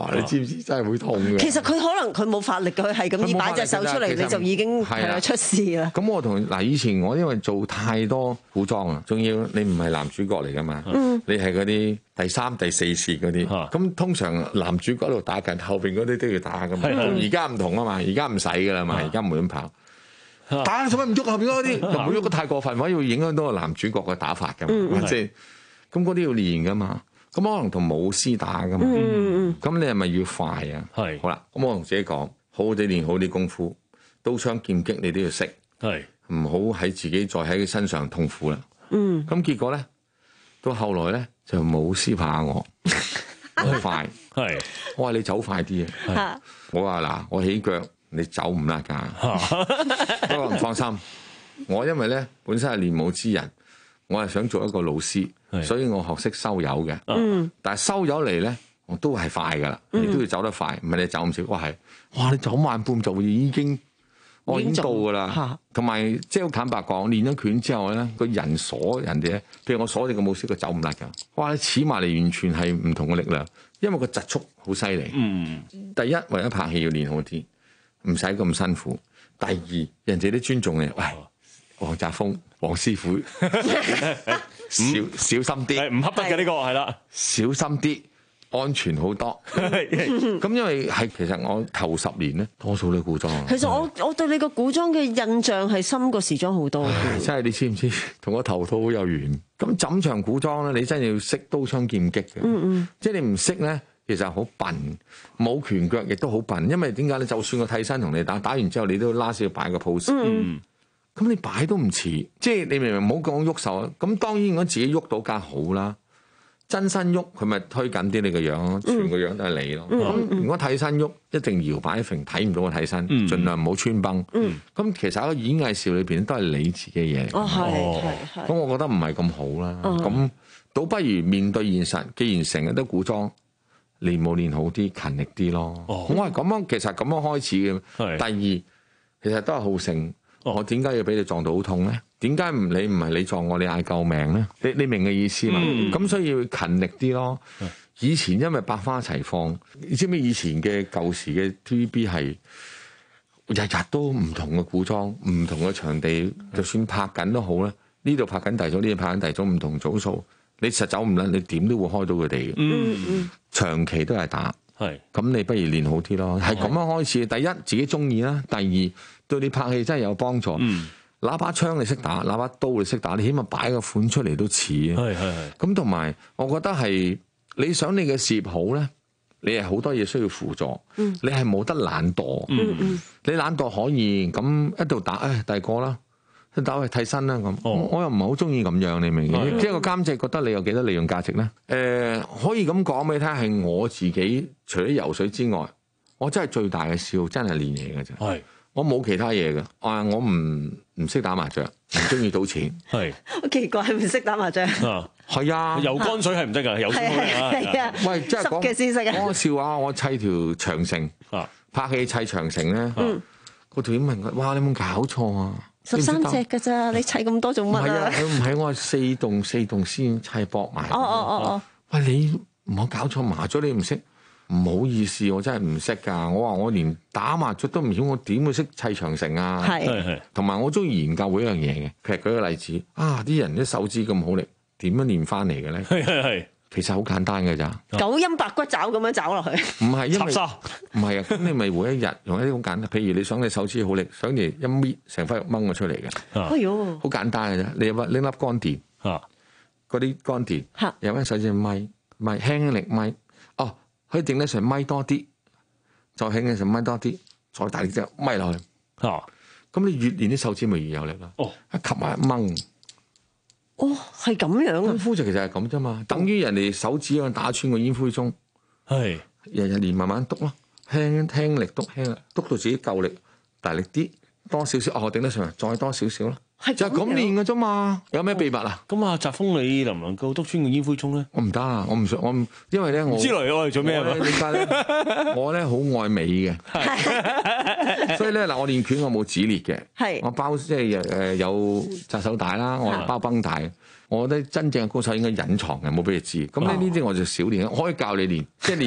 哇！你知唔知真係會痛嘅？ 其實佢可能佢冇法力嘅，佢係咁依擺隻手出嚟，你就已經係出事啦。 咁我同嗱以前我因為做太多古裝啊，仲要你唔係男主角嚟噶嘛， 嗯、 你係嗰啲第三、第四線嗰啲，咁、啊、通常男主角喺度打緊，後邊嗰啲都要打噶嘛。而家唔同啊嘛，而家唔使噶啦嘛，而家唔會咁跑。打做乜唔喐後邊嗰啲？唔好喐得太過分，或者會影響到個男主角嘅打法㗎嘛。即係咁嗰啲要練㗎嘛。咁可能同武師打㗎嘛。咁、嗯、你係咪要快啊？係。好啦，咁我同自己講，好好地練好啲功夫，刀槍劍擊你都要識。係。唔好喺自己再喺佢身上痛苦啦。嗯。咁結果咧，到後來咧就武師怕我，好快。係。我話你走快啲啊！我話嗱，我起腳。你走唔甩㗎，不過唔放心。我因為咧本身係練武之人，我係想做一個老師，所以我學識收油嘅。嗯，但係收油嚟咧，我都係快㗎啦，你都要走得快，唔係你走唔少。哇係，哇你走慢半就已經，我已經到㗎啦。同埋即係好坦白講，練咗拳之後咧，個人鎖人哋咧，譬如我鎖你個武師，佢走唔甩㗎。哇！你似埋嚟完全係唔同嘅力量，因為個疾速好犀利。嗯，第一為咗拍戲要練好啲。唔使咁辛苦。第二，人哋都尊重你。喂，黃澤鋒，黃師傅，小小心啲， 唔恰得嘅呢個係啦， 小心啲，安全好多。咁因為係其實我頭十年咧，多數都係古裝。 其實我我對你個古裝嘅印象係深過時裝好多嘅。 真係你知唔知？同我頭套好有緣。咁枕場古裝咧，你真係要識刀槍劍擊嘅。嗯嗯，即係你唔識咧。其實好笨，冇拳腳亦都好笨，因為點解咧？就算個替身同你打，打完之後你都拉少擺個 pose，咁、嗯、你擺都唔似，即係你明明唔好講喐手，咁當然如果自己喐到梗好啦，真身喐佢咪推緊啲你個樣，全個樣都係你咯。咁、嗯、如果替身喐，一定搖擺揈，睇唔到個替身，嗯、盡量唔好穿崩。咁、嗯、其實喺個演藝事裏邊都係你自己嘅嘢。哦，係係係。咁我覺得唔係咁好啦。咁、嗯、倒不如面對現實，既然成日都古裝。練武練好啲，勤力啲咯。哦、我係咁樣，其實咁樣開始嘅。第二，其實都係好勝。哦、我點解要俾你撞到好痛咧？點解唔你唔係你撞我，你嗌救命咧？你你明嘅意思嘛？咁、嗯、所以要勤力啲咯。嗯、以前因為百花齊放，你知唔知以前嘅舊時嘅 T V B 係日日都唔同嘅古裝，唔同嘅場地，嗯、就算拍緊都好啦。呢度拍緊第組，呢度拍緊第組，唔同組數。你實走唔甩，你點都會開到佢哋嘅。嗯嗯，長期都係打，係咁你不如練好啲咯。係咁樣開始，第一自己中意啦，第二對你拍戲真係有幫助。嗯，拿把槍你識打，拿把刀你識打，你起碼擺個款出嚟都似。係係係。咁同埋，我覺得係你想你嘅事業好咧，你係好多嘢需要輔助。嗯，你係冇得懶惰。嗯嗯，你懶惰可以咁一度打，誒第二個啦。打去替身啦咁，哦、我又唔係好中意咁樣，你明嘅？即係個監製覺得你有幾多利用價值咧？誒、呃，可以咁講俾你聽，係我自己除咗游水之外，我真係最大嘅笑真係練嘢嘅啫。係是，我冇其他嘢嘅。啊，我唔唔識打麻雀，唔中意賭錢。係，好奇怪，唔識打麻雀。啊，係啊，游乾水係唔得㗎，游水係啊。喂，即係講講個笑話，我砌條長城啊，拍戲砌長城咧，個導演問佢：哇，你有冇搞錯啊？ 十三隻㗎咋？你砌咁多做乜啊？唔係啊，佢唔係我係四棟四棟先砌搏埋。 哦哦哦哦！ 喂，你唔好搞錯，麻雀你唔識，唔好意思，我真係唔識㗎。我話我連打麻雀都唔曉，我點會識砌長城啊？係係。同埋我中意研究每一樣嘢嘅。其實舉個例子，啊啲人啲手指咁好力，點樣練翻嚟嘅咧？係係係。其實好簡單嘅咋， 九陰白骨爪咁樣爪落去。 唔係，因為唔係啊，咁你咪每一日用一啲好簡單，譬如你想你手指好力，想嚟一搣成塊肉掹咗出嚟嘅。哎喲，好簡單嘅啫，你有乜拎粒乾電，嗰啲乾電，有咩手指咪咪輕輕力咪，哦，可以定得上咪多啲，再輕輕上咪多啲，再大力隻咪落去。啊，咁你越練啲手指咪越有力啦。哦，一吸埋一掹。 哦，係咁樣啊！ 功夫就其實係咁啫嘛，等於人哋手指咁打穿個煙灰盅，係日日練慢慢篤咯，輕輕力篤，輕力篤到自己夠力，大力啲，多少少哦頂得上，再多少少咯，就係咁練嘅啫嘛。有咩秘密啊？ 咁啊，澤鋒你能唔能夠篤穿個煙灰盅咧？ 我唔得啊，我唔想我，因為咧我之類我係做咩啊？ 點解咧？我咧好愛美嘅，所以咧嗱，我練拳我冇指裂嘅，係我包即係誒有紮手帶啦，我包繃帶。我覺得真正嘅高手應該隱藏嘅，冇俾你知。咁呢呢啲我就少練，我可以教你練，即係練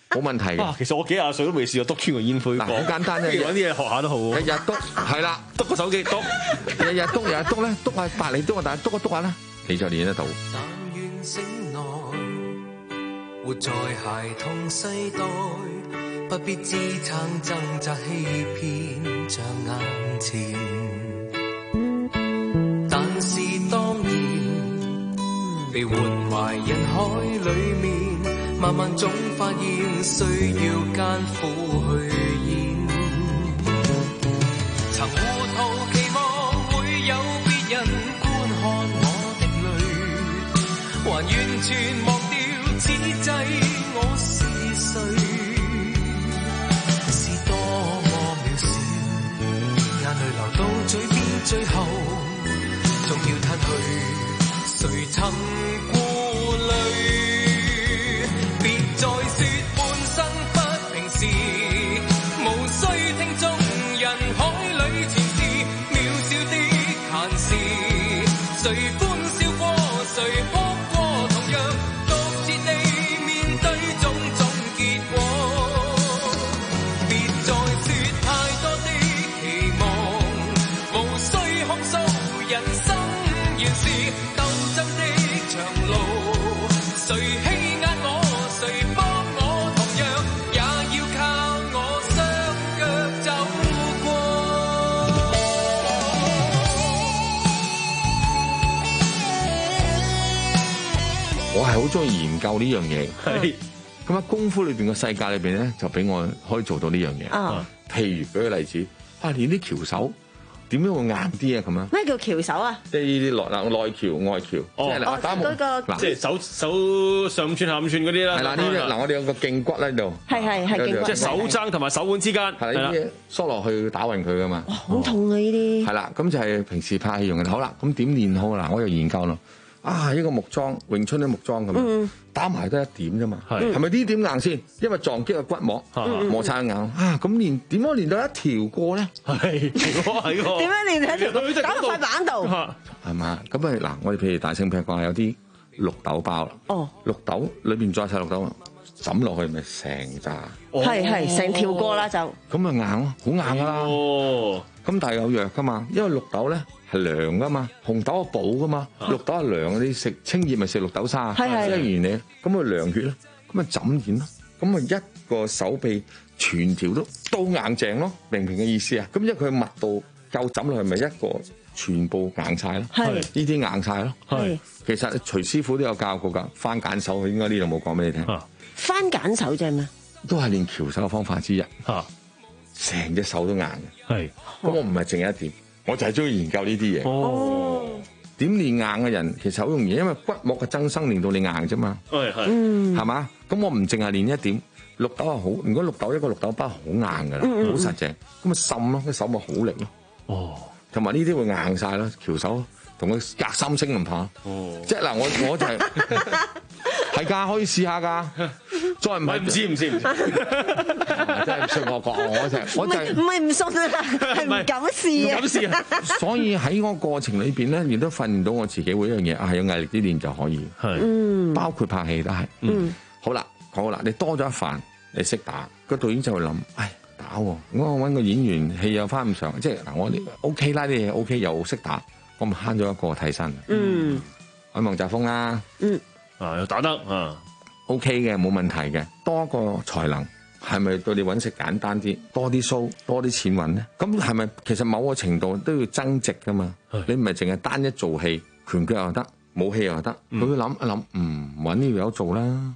冇問題嘅。 啊，其實我幾廿歲都未試過篤穿個煙灰缸， 好簡單啫， 揾啲嘢學下都好。 日日篤係啦， 篤個手機篤， 日日篤日日篤咧，篤下百里篤啊，但係篤一篤下咧，你就練得到。 但願醒來，活在孩童世代，不必支撐掙扎欺騙像眼前。但是當然，被活埋人海裏面，慢慢總發現需要艱苦去演。曾糊塗期望會有別人觀看我的淚，還完全忘掉此際我是誰，是多麼渺小。眼淚流到嘴邊，最後總要嘆去，誰曾顧慮？別再說半生不平事，無需聽眾人海裏前事，渺小的閒事，誰歡笑過，誰哭過，同樣獨自地面對種種結果。別再說太多的期望，無需控訴人生原是鬥爭的長路，誰欺壓我，誰幫我，同樣也要靠我雙腳走過。 我係好中意研究呢樣嘢，係咁喺功夫裏邊嘅世界裏邊咧，就俾我可以做到呢樣嘢。 啊， 譬如舉個例子，啊練啲橋手點樣會硬啲啊？咁樣咩叫橋手啊？ 即係呢啲內嗱內橋外橋， 哦即係嗱打木嗰個嗱， 即係手手上五寸下五寸嗰啲啦。 係啦，呢啲嗱我哋有個頸骨喺度， 係係係勁骨即係手踭同埋手腕之間， 係啦，呢啲嘢縮落去打暈佢噶嘛。 好痛啊！呢啲係啦，咁就係平時拍戲用嘅。好啦，咁點練好嗱？我又研究咯。啊，一個木樁，詠春啲木樁咁樣， 嗯打埋得一點啫嘛。 係係咪呢點硬先？因為撞擊個骨膜， 嗯摩擦硬。啊，咁練點樣練到一條過咧？ 係，係喎。 點樣練喺條打落塊板度？ 係嘛？咁啊嗱，我哋譬如大聖劈掛有啲綠豆包啦。 哦， 綠豆裏邊再晒綠豆，枕落去咪成扎。 係係成條過啦就。 咁咪硬咯，好硬噶啦。 哦。 咁但係有藥噶嘛？因為綠豆咧係涼噶嘛，紅豆係補噶嘛，綠豆係涼。你食清熱咪食綠豆沙， 係係即係原理。咁咪涼血咯，咁咪枕現咯。咁咪一個手臂全條都都硬淨咯，明唔明嘅意思啊？咁因為佢密度夠枕落去，咪一個全部硬晒咯。 係呢啲硬晒咯。 係其實徐師傅都有教過㗎，翻揀手，佢應該呢度冇講俾你聽。 翻揀手啫咩？ 都係練橋手嘅方法之一。嚇，成隻手都硬嘅。係。咁我唔係淨係一點，我就係中意研究呢啲嘢。哦。點練硬嘅人其實好容易，因為骨膜嘅增生令到你硬啫嘛。 係係。 嗯。 係嘛？咁我唔淨係練一點，綠豆係好。如果綠豆一個綠豆包好硬㗎啦，好、嗯嗯、實淨，咁咪滲咯，個手咪好力咯。哦。同埋呢啲會硬晒咯，橋手同佢隔三星唔怕。哦。即係嗱，我我就係、是。係㗎，可以試下㗎。再唔係唔知唔知唔知，真係唔信我講，我就我就唔係唔信啊，係唔敢試啊。 唔敢試啊。所以喺個過程裏邊咧，亦都訓練到我自己每一樣嘢啊，係有毅力啲練就可以。係，嗯，包括拍戲都係。嗯，好啦，好啦，你多咗一範，你識打，個導演就會諗，唉，打喎，咁我揾個演員戲又翻唔上，即係嗱，我哋 O K 啦，啲嘢 O K 又識打，我咪慳咗一個替身。嗯，揾黃澤鋒啦。嗯。 啊，又打得啊 ，OK 嘅，冇問題嘅，多個才能係咪對你揾食簡單啲，多啲 show，多啲錢揾咧？咁係咪其實某個程度都要增值噶嘛？你唔係淨係單一做戲，拳腳又得，武戲又得，佢會諗一諗，嗯，揾呢條友做啦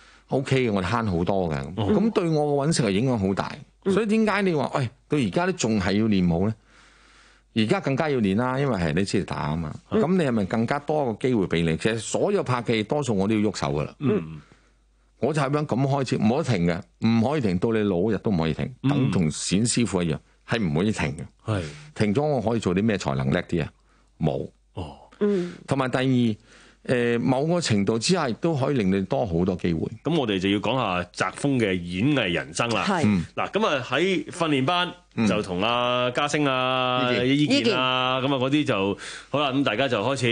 ，OK 嘅，我哋慳好多嘅，咁、嗯、對我嘅揾食係影響好大。嗯、所以點解你話，喂、哎，到而家都仲係要練武咧？而家更加要練啦，因為係你先嚟打啊嘛。咁、嗯、你係咪更加多個機會俾你？其實所有拍戲多數我都要喐手噶啦。嗯，我就係咁咁開始，冇得停嘅，唔可以停到你老日都唔可以停。嗯、等同冼師傅一樣，係唔可以停嘅。係停咗，我可以做啲咩才能叻啲啊？冇。哦。嗯。同埋第二。誒某個程度之下，亦都可以令你多好多機會。 咁我哋就要講下澤鋒嘅演藝人生啦。係嗱，咁啊喺訓練班就同阿嘉星啊、伊健啊，咁啊嗰啲就好啦。咁大家就開始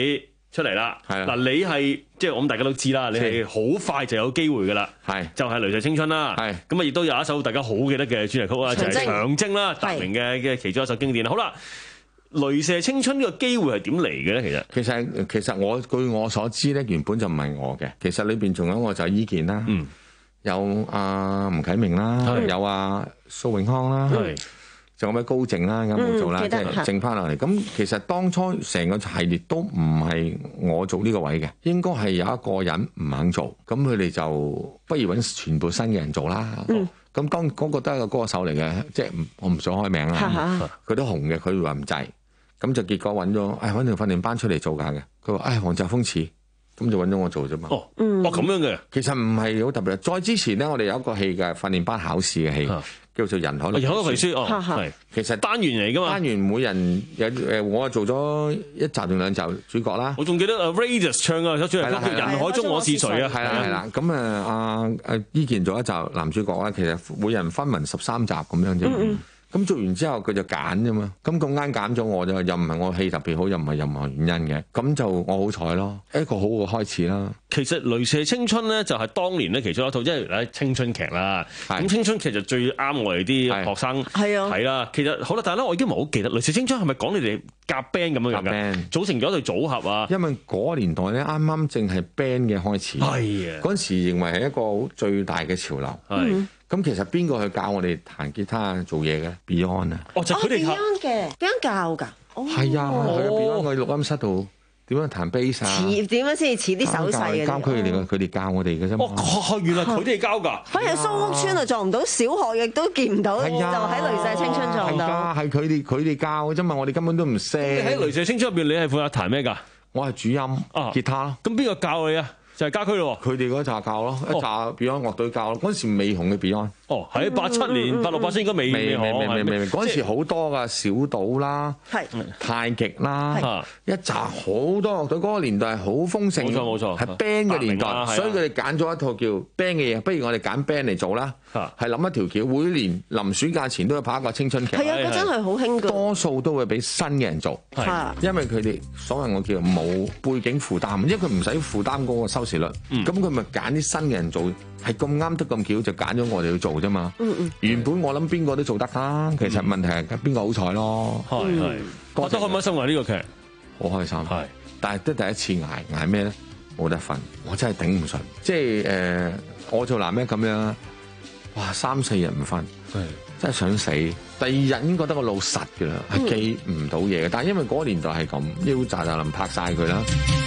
出嚟啦。 係嗱，你係即係我諗大家都知啦，你係好快就有機會噶啦。係就係《雷射青春》啦。係咁啊，亦都有一首大家好記得嘅主題曲啦，就係《長征》啦，達明嘅嘅其中一首經典。好啦，《雷射青春》呢個機會係點嚟嘅咧？其實其實其實我據我所知咧，原本就唔係我嘅。其實裏邊仲有一個就係伊健啦，嗯，有阿吳啟明啦，有阿蘇永康啦。仲有咩高靜啦，咁冇做啦，即係剩翻落嚟。咁其實當初成個系列都唔係我做呢個位嘅，應該係有一個人唔肯做，咁佢哋就不如揾全部新嘅人做啦。咁、嗯、當嗰個都係個歌手嚟嘅，即係我唔想開名啦。佢都紅嘅，佢話唔制，咁就結果揾咗，誒揾條訓練班出嚟做㗎嘅。佢話誒黃澤峰似，咁就揾咗我做啫嘛。 哦，哦咁樣嘅， 其實唔係好特別。再之前咧，我哋有一個戲嘅訓練班考試嘅戲。叫做人海人海遺書哦，係其實單元嚟噶嘛， 單元每人有誒，我做咗一集定兩集主角啦。 我仲記得阿 Radius 唱啊首主題曲叫《人海中我是誰》啊， 係啦係啦。咁啊阿阿伊健做一集男主角啦，其實每人分文十三集咁樣啫。嗯咁做完之後佢就揀啫嘛，咁咁啱揀咗我就又唔係我戲特別好，又唔係任何原因嘅，咁就我好彩咯，一個好嘅開始啦。 其實《雷射青春》咧就係當年咧其中一套，即係誒青春劇啦。咁青春劇就最啱我哋啲學生睇啦。其實好啦，但係咧我已經唔係好記得《雷射青春》係咪講你哋夾 band 咁樣樣㗎？組成咗一隊組合啊。 因為嗰個年代咧啱啱正係 band 嘅開始，係啊，嗰陣時認為係一個最大嘅潮流。係。咁其實邊個去教我哋彈吉他做嘢嘅 Beyond 啊？ 哦，就佢哋 Beyond 嘅，Beyond 教㗎。 係啊，去 Beyond 去錄音室度點樣彈 bass 啊？ 似點樣先似啲手勢嘅？ 教佢哋嘅，佢哋教我哋嘅啫嘛。 哦，原來佢哋教㗎。 反而蘇屋村啊撞唔到，小學亦都見唔到，就喺雷射青春撞到。 係㗎，係佢哋佢哋教嘅啫嘛，我哋根本都唔識。 喺雷射青春入邊，你係負責彈咩㗎？ 我係主音，吉他咯。 咁邊個教你啊？就係家駒咯， 佢哋嗰扎教咯，一扎 Beyond 樂隊教咯。嗰陣時未紅嘅 Beyond。 哦，喺八七年、八六、八七應該未未未未未未未。嗰陣時好多噶，小島啦， 係太極啦，一紮好多樂隊。嗰個年代係好豐盛， 冇錯冇錯， 係 band 嘅年代，所以佢哋揀咗一套叫 band 嘅嘢。不如我哋揀 band 嚟做啦，係諗一條橋。每年臨暑假前都要拍一個青春劇。 係啊，嗰真係好興㗎。 多數都會俾新嘅人做，因為佢哋所謂我叫冇背景負擔，因為佢唔使負擔嗰個收視率，咁佢咪揀啲新嘅人做。係咁啱得咁巧就揀咗我哋去做啫嘛。嗯嗯。原本我諗邊個都做得啦，其實問題係邊個好彩咯。係係。 我都開唔開心啊呢個劇？ 好開心。係。但係都第一次捱捱咩咧？冇得瞓，我真係頂唔順。即係誒、呃，我做男咩咁樣？哇！三四日唔瞓，真係想死。第二日已經覺得個腦實㗎啦，係記唔到嘢嘅。但係因為嗰個年代係咁，腰扎扎能拍晒佢啦。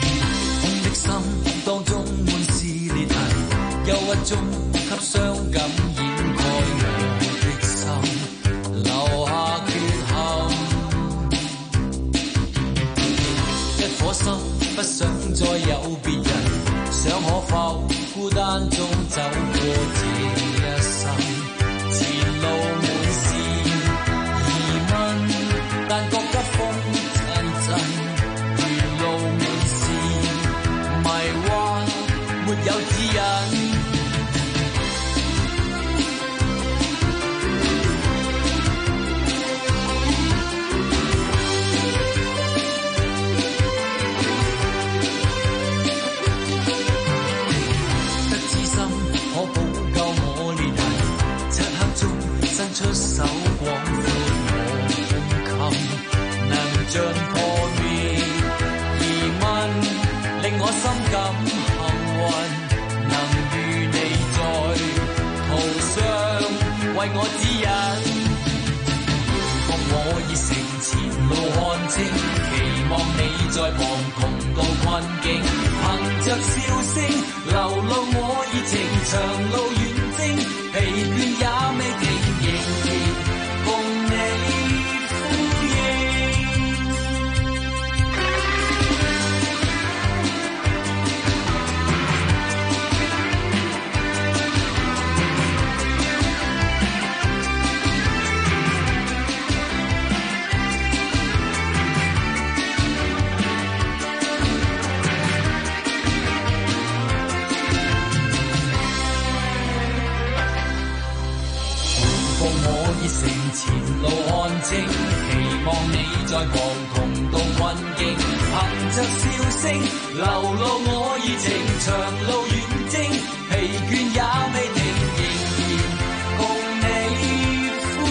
憂鬱中給傷感掩蓋我的心，留下缺陷。一顆心不想再有別人，想可否孤單中走過這一生？前路滿是疑問，但覺得風陣陣，沿路滿是迷幻，沒有指引。出手廣闊我胸襟，能像破滅疑問，令我心感幸運，能與你在途上為我指引。放我熱誠前路看清，期望你在旁同渡困境，憑着笑聲流露我熱情，長路遠征，疲倦也未停。前路看清，期望你在旁同渡困境，憑着笑聲聲，流露我熱情，長路遠征，疲倦也未停，仍然共你呼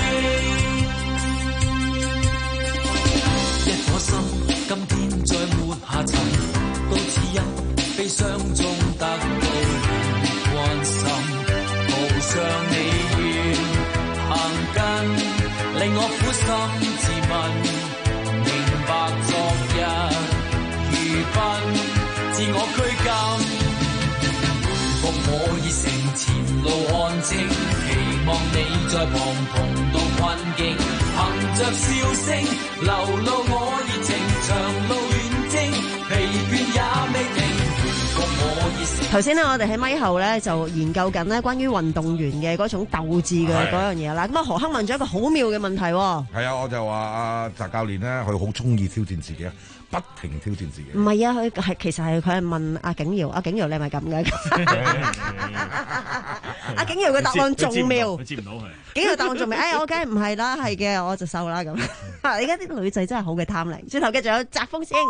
應。一顆心，今天再沒下沉，都只因悲傷中得到關心，無上你願行近，令我苦心自問，明白昨日如奔，自我拘禁，回復我熱誠，前路看清，期望你在旁同渡困境，憑着笑聲，流露我熱情，長路遠征，疲倦也未停。 頭先咧，我哋喺咪後咧就研究緊咧關於運動員嘅嗰種鬥志嘅嗰樣嘢啦。咁啊，何克問咗一個好妙嘅問題。 係啊，我就話阿澤教練咧，佢好中意挑戰自己，不停挑戰自己。 唔係啊，佢係其實係佢係問阿景瑤，阿景瑤你係咪咁嘅？阿景瑤嘅答案仲妙， 佢接唔到佢。 景瑤答案仲妙，哎，我梗係唔係啦，係嘅，我就瘦啦咁。而家啲女仔真係好嘅貪靈。轉頭繼續有澤風先。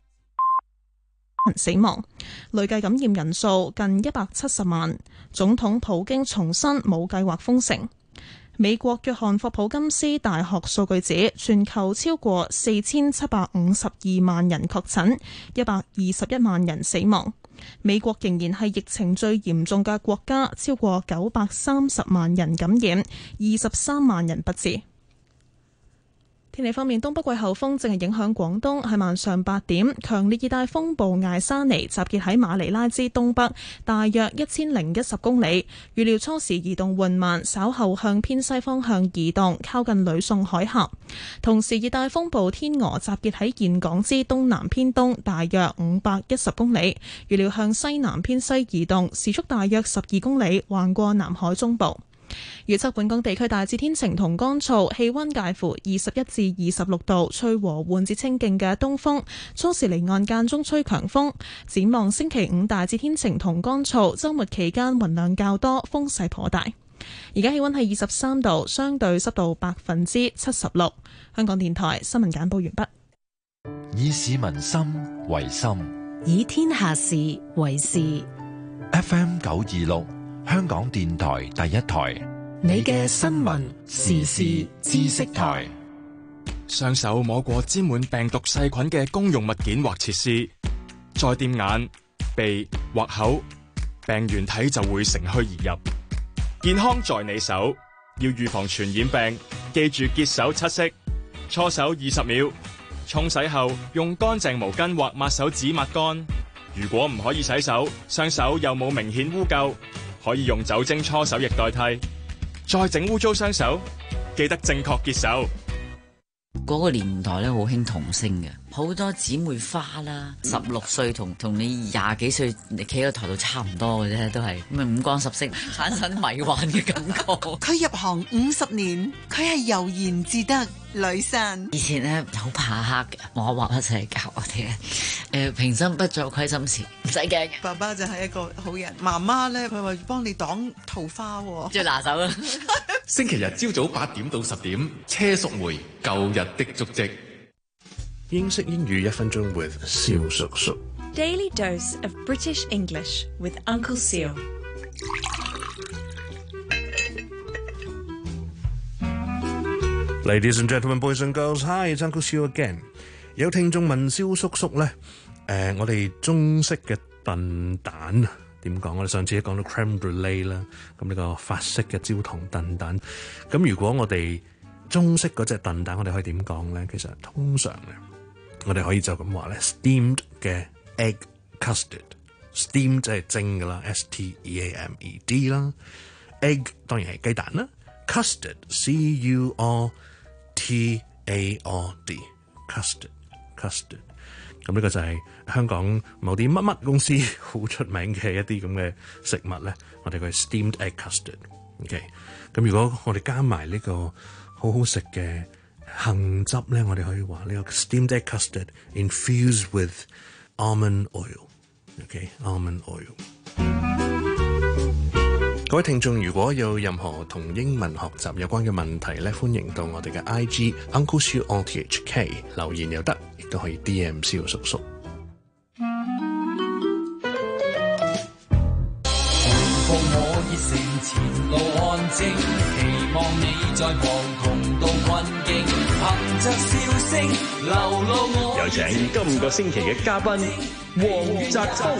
死亡，累計感染人數近一百七十萬。總統普京重申冇計劃封城。美國約翰霍普金斯大學數據指，全球超過四千七百五十二萬人確診，一百二十一萬人死亡。美國仍然係疫情最嚴重嘅國家，超過九百三十萬人感染，二十三萬人不治。天氣方面，東北季候風正係影響廣東。喺晚上八點，強烈熱帶風暴艾莎尼集結喺馬尼拉之東北，大約一千零一十公里。預料初時移動緩慢，稍後向偏西方向移動，靠近呂宋海峽。同時，熱帶風暴天鵝集結喺峴港之東南偏東，大約五百一十公里。預料向西南偏西移動，時速大約十二公里，橫過南海中部。預測本港地區大致天晴同乾燥，氣溫介乎二十一至二十六度，吹和緩至清勁嘅東風，初時離岸間中吹強風。展望星期五大致天晴同乾燥，週末期間雲量較多，風勢頗大。而家氣溫係二十三度，相對濕度百分之七十六。香港電台新聞簡報完畢。 以市民心為心， 以天下事為事。 F M 九二六。香港電台第一台， 你嘅新聞時事知識台。 雙手摸過沾滿病毒細菌嘅公用物件或設施，再掂眼、鼻或口，病原體就會乘虛而入。健康在你手，要預防傳染病，記住潔手七式：搓手二十秒，沖洗後用乾淨毛巾或抹手紙抹乾。如果唔可以洗手，雙手又冇明顯污垢，可以用酒精搓手液代替。再整污糟雙手，記得正確潔手。 嗰個年代咧好興童星嘅，好多姊妹花啦，十六歲同同你廿幾歲你企喺台度差唔多嘅啫，都係咁啊五光十色，產生迷幻嘅感覺。 佢入行五十年，佢係悠然自得女神。 以前咧好怕黑嘅，我阿爸一齊教我哋嘅，誒、呃、平生不做虧心事，唔使驚。 爸爸就係一個好人，媽媽咧佢話幫你擋桃花， 最拿手啦。 星期日朝早八點到十點，車淑梅舊日的足跡。 英式英語一分鐘 with 蕭叔叔。 Daily dose of British English with Uncle Seal。 Ladies and gentlemen, boys and girls, hi, it's Uncle Seal again。有聽眾問蕭叔叔咧，誒、呃，我哋中式嘅燉蛋點講？我哋上次都講到 crème brûlée 啦，咁呢個法式嘅焦糖燉蛋。咁如果我哋中式嗰隻燉蛋，我哋可以點講咧？其實通常咧，我哋可以就咁話咧 ，steamed 嘅 egg custard，steam 即係蒸噶啦 ，S T E A M E D 啦 ，egg 當然係雞蛋啦 ，custard C U R T A R D，custard custard。咁呢個就係香港某啲乜乜公司好出名嘅一啲咁嘅食物咧，我哋叫 steamed egg custard。OK， 咁如果我哋加埋呢個好好食嘅杏汁咧，我哋可以話呢個 steamed egg custard infused with almond oil。OK，almond oil。各位聽眾，如果有任何同英文學習有關嘅問題咧，歡迎到我哋嘅 I G Uncle Siu R T H K 留言又得，亦都可以 D M 蕭叔叔。 前路看清，期望你在旁同渡困境，憑着笑聲流露我。 有請今個星期嘅嘉賓黃澤鋒。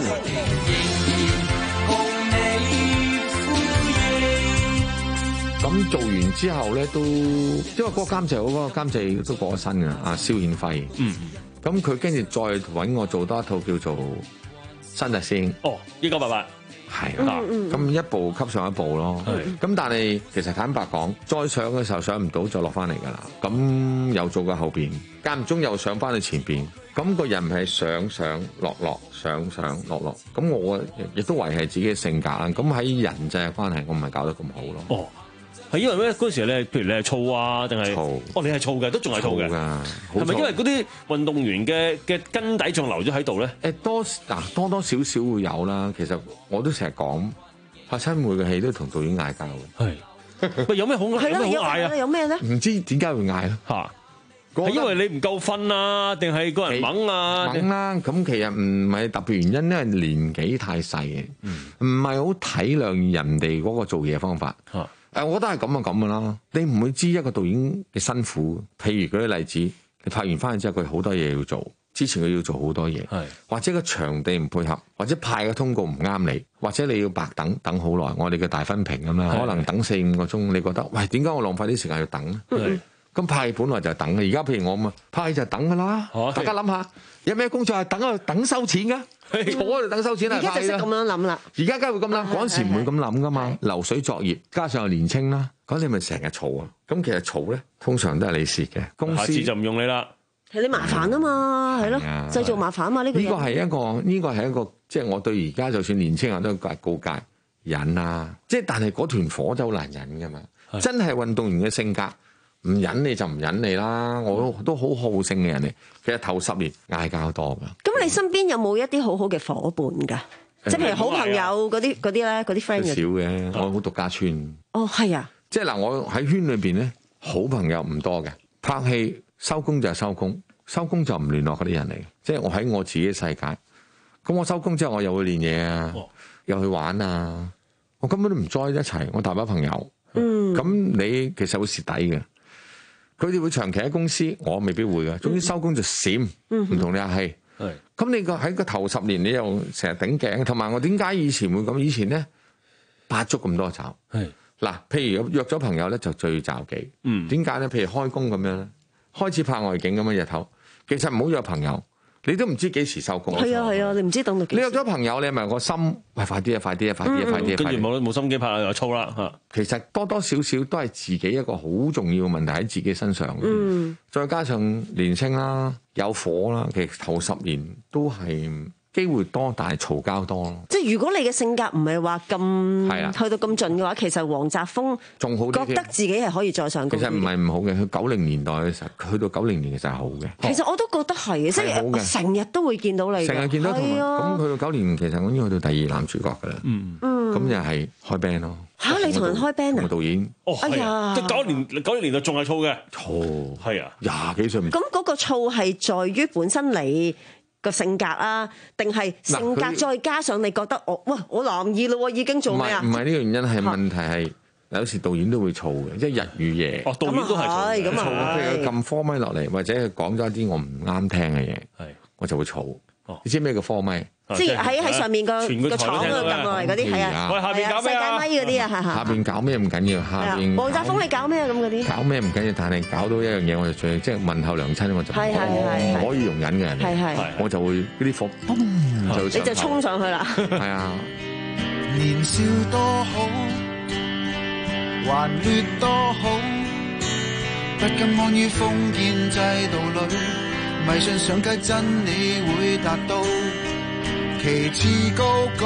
咁做完之後咧，都因為嗰個監製，嗰、嗰個監製都過咗身嘅，阿蕭衍輝。嗯，咁佢跟住再揾我做多一套叫做《新日先》。 哦，一九八八。 係啦，咁一步級上一步咯。咁但係其實坦白講，再上嘅時候上唔到，就落翻嚟㗎啦。咁又做過後邊，間唔中又上翻去前邊。咁個人係上上落落，上上落落。咁我亦都維係自己嘅性格啦。咁喺人際嘅關係，我唔係搞得咁好咯。 哦。係因為咩？嗰陣時咧，譬如你係燥啊，定係燥？哦，你係燥嘅，都仲係燥嘅。係咪因為嗰啲運動員嘅嘅根底仲留咗喺度咧？ 誒多嗱多多少少會有啦。其實我都成日講拍親每個戲都同導演嗌交嘅。 係喂，有咩好有咩好嗌啊？ 有咩咧？ 唔知點解會嗌咯嚇？係因為你唔夠瞓啊，定係個人猛啊？ 猛啦！咁其實唔係特別原因，因為年紀太細嘅，唔係好體諒人哋嗰個做嘢方法。誒，我覺得係咁啊咁噶啦，你唔會知一個導演嘅辛苦。譬如舉啲例子，你拍完翻去之後，佢好多嘢要做，之前佢要做好多嘢，或者個場地唔配合，或者派嘅通告唔啱你，或者你要白等等好耐。我哋嘅大分屏咁啦，可能等四五個鐘，你覺得喂，點解我浪費啲時間要等咧？咁拍本來就係等嘅，而家譬如我咁啊，拍就等噶啦。大家諗下，有咩工作係等喺度等收錢㗎？坐喺度等收錢係而家就識咁樣諗啦。 而家梗係會咁諗，嗰陣時唔會咁諗噶嘛。流水作業，加上又年青啦，咁你咪成日嘈啊。咁其實嘈咧，通常都係你蝕嘅。公司下次就唔用你啦。 係你麻煩啊嘛，係咯，製造麻煩啊嘛。呢個呢個係一個，呢個係一個，即係我對而家就算年青人都係告誡忍啊。即係但係嗰團火就好難忍噶嘛。真係運動員嘅性格。唔忍你就唔忍你啦，我都好好勝嘅人嚟。其實頭十年嗌交多噶。 咁你身邊有冇一啲好好嘅伙伴㗎？即係譬如好朋友嗰啲嗰啲咧，嗰啲 friend 少嘅，我好獨家村。 哦，係啊。 即係嗱，我喺圈裏邊咧，好朋友唔多嘅。拍戲收工就係收工，收工就唔聯絡嗰啲人嚟。即係我喺我自己嘅世界。咁我收工之後，我又會練嘢啊，又去玩啊。我根本都唔 join 一齊。我大把朋友。嗯。咁你其實會蝕底嘅。佢哋會長期喺公司，我未必會嘅。總之收工就閃，唔同你客氣。係咁，你個喺個頭十年，你又成日頂頸。同埋我點解以前會咁？以前咧八足咁多爪。係嗱，譬如約咗朋友咧，就最罩忌。嗯，點解咧？譬如開工咁樣咧，開始拍外景咁樣日頭，其實唔好約朋友。你都唔知幾時收工。 係啊係啊，你唔知等到幾時。 你約咗朋友，你係咪個心喂快啲啊快啲啊快啲啊快啲啊！ 跟住冇冇心機拍又粗啦嚇。 其實多多少少都係自己一個好重要嘅問題喺自己身上。嗯，再加上年青啦，有火啦，其實頭十年都係機會多，但係嘈交多咯。 即係如果你嘅性格唔係話咁去到咁盡嘅話，其實黃澤鋒仲好啲，覺得自己係可以再上高。 其實唔係唔好嘅，佢九零年代嘅時候，去到九零年其實係好嘅。 其實我都覺得係嘅，即係成日都會見到你。 成日見到同咁去到九年，其實我已經去到第二男主角㗎啦。嗯嗯，咁又係開 band 咯。 嚇！你同人開 band 啊？ 我導演。 哦，係啊，即係九年九零年代仲係燥嘅。 燥係啊， 廿幾歲。 咁嗰個燥係在於本身你個性格啊，定係性格再加上你覺得我喂我男二咯，已經做咩啊？ 唔係唔係呢個原因，係問題係有時導演都會燥嘅，即係日與夜。 哦，導演都係燥嘅。 燥譬如佢撳科咪落嚟，或者佢講咗一啲我唔啱聽嘅嘢，係我就會燥。你知咩叫科咪？ 即係喺喺上面個個廠度撳落嚟嗰啲係啊， 喂，下邊搞咩啊？ 世界咪嗰啲啊，係係。 下邊搞咩唔緊要，下邊。 黃澤鋒你搞咩啊？咁嗰啲。 搞咩唔緊要，但係搞到一樣嘢我就最即係問候娘親，我就唔可以容忍嘅人。係係。我就會嗰啲火，嘣就你就衝上去啦。 係啊。 年少多好，還劣多好，不甘安於封建制度裏。迷信上街真理會達到，旗幟高舉，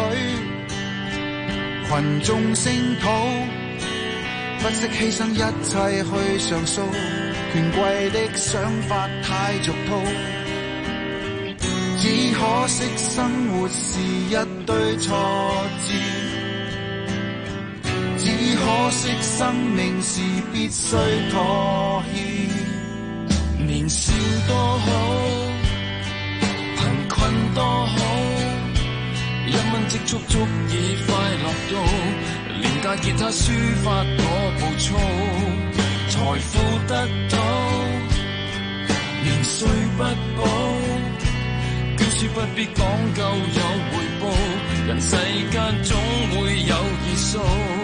群眾聲討，不惜犧牲一切去上訴，權貴的想法太俗套，只可惜生活是一堆挫折，只可惜生命是必須妥協。年少多好，貧困多好，一蚊積蓄足以快樂到，廉價把吉他抒發我暴躁，財富得到，年歲不保，教書不必講究有回報，人世間總會有異數，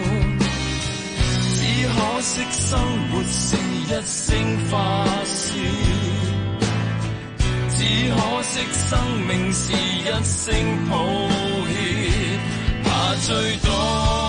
只可惜生活是一聲發笑，只可惜生命是一聲抱歉，怕醉倒。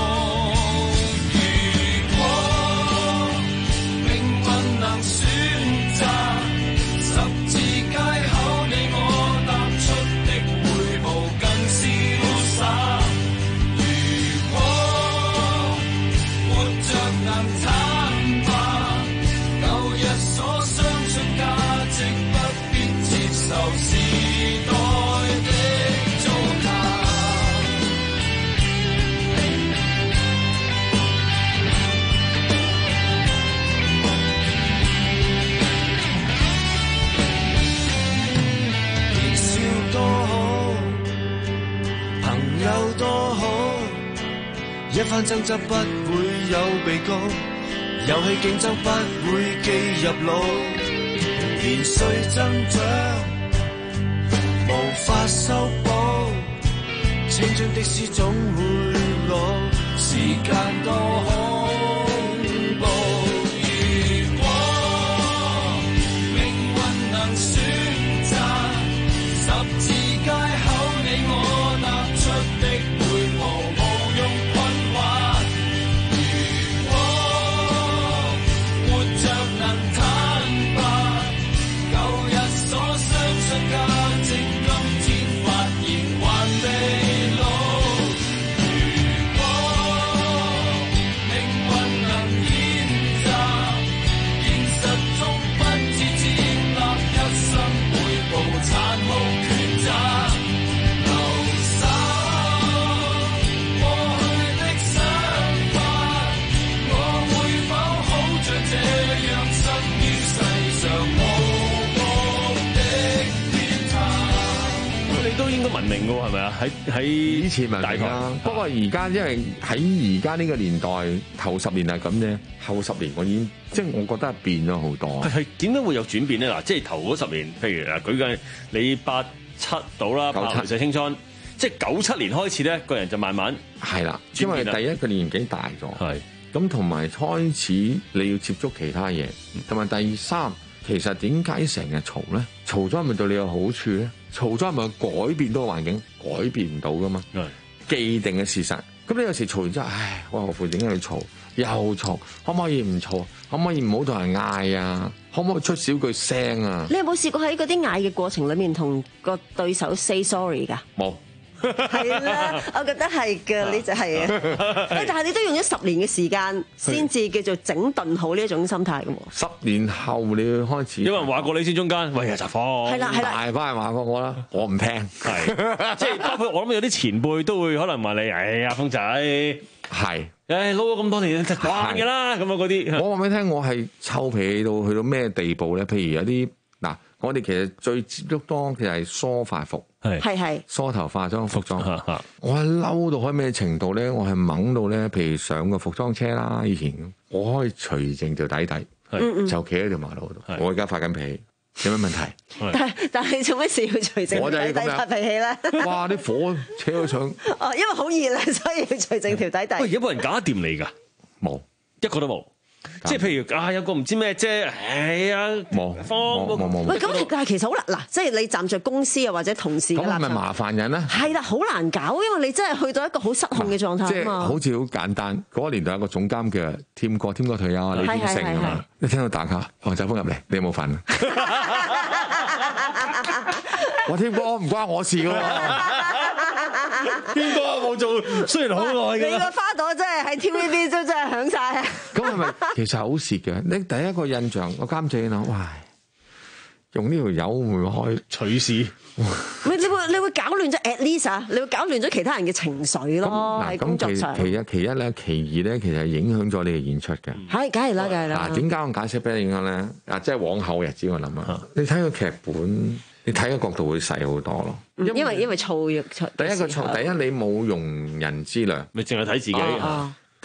一番爭執不會有被告，遊戲競爭不會記入腦，年歲增長無法修補，青春的詩總會老，時間多恐怖。如果命運能選擇，十字街口你我踏出的每步文明嘅係咪啊？喺喺以前文明啦，不過而家因為喺而家呢個年代頭十年係咁啫，後十年我已經即係我覺得係變咗好多。 係點解會有轉變咧？嗱，即係頭嗰十年，譬如嗱，舉個你八七到啦，八零歲青春，即係九七年開始咧，個人就慢慢係啦，因為第一個年紀大咗，係咁同埋開始你要接觸其他嘢，同埋第三。其實點解成日嘈咧？嘈咗係咪對你有好處咧？嘈咗係咪改變到個環境？改變唔到噶嘛？既定嘅事實。咁你有時嘈完之後，唉，我後悔點解要嘈？又嘈，可唔可以唔嘈？可唔可以唔好同人嗌啊？可唔可以出少句聲啊？ 你有冇試過喺嗰啲嗌嘅過程裏面同個對手 say sorry 㗎？ 冇。 係啦，我覺得係㗎，你就係啊。但係你都用咗十年嘅時間先至叫做整頓好呢一種心態㗎喎。 十年後你要開始， 有人話過你先中間，喂呀，雜貨。 係啦係啦， 大班人話過我啦，我唔聽。 係，即係包括我諗有啲前輩都會可能話你，哎呀，峰仔係， 誒撈咗咁多年就慣㗎啦，咁啊嗰啲。 我話俾你聽，我係臭脾氣到去到咩地步咧？譬如有啲嗱，我哋其實最接觸多嘅係梳髮服。 係係梳頭化妝服裝，我係嬲到開咩程度咧？我係懵到咧，譬如上個服裝車啦，以前我可以除淨條底底，就企喺條馬路度。我而家發緊脾氣，有咩問題？ 但但係做咩事要除淨條底底發脾氣咧？ 哇！啲火扯到上哦，因為好熱啦，所以要除淨條底底。 喂，有冇人搞得掂你㗎？ 冇， 一個都冇。即係譬如啊，有個唔知咩啫，哎呀， 冇冇冇冇。 喂，咁但係其實好難嗱，即係你站在公司啊或者同事嘅立場， 咁係咪麻煩人咧？ 係啦，好難搞，因為你真係去到一個好失控嘅狀態啊嘛。 即係好似好簡單，嗰個年代有個總監叫添哥，添哥退休啊，李天成啊嘛。你聽到打卡，黃澤峰入嚟，你有冇份？我添哥唔關我事㗎喎。 邊個冇做？雖然好耐嘅。 你個花朵真係喺 T V B 都真係響晒啊！ 咁係咪其實好蝕嘅？你第一個印象，個監製諗，哇！用呢條友會唔會開取事？ 你你會你會搞亂咗 at least 啊！你會搞亂咗其他人嘅情緒咯喺工作上。 其一其一咧，其二咧，其實係影響咗你嘅演出嘅。 係，梗係啦，梗係啦。 嗱，點解我解釋俾你聽咧？啊，即係往後日子我諗啊，你睇個劇本。你睇嘅角度會細好多咯， 因為因為燥弱。 第一個錯，第一你冇用人之量， 咪淨係睇自己。 啊、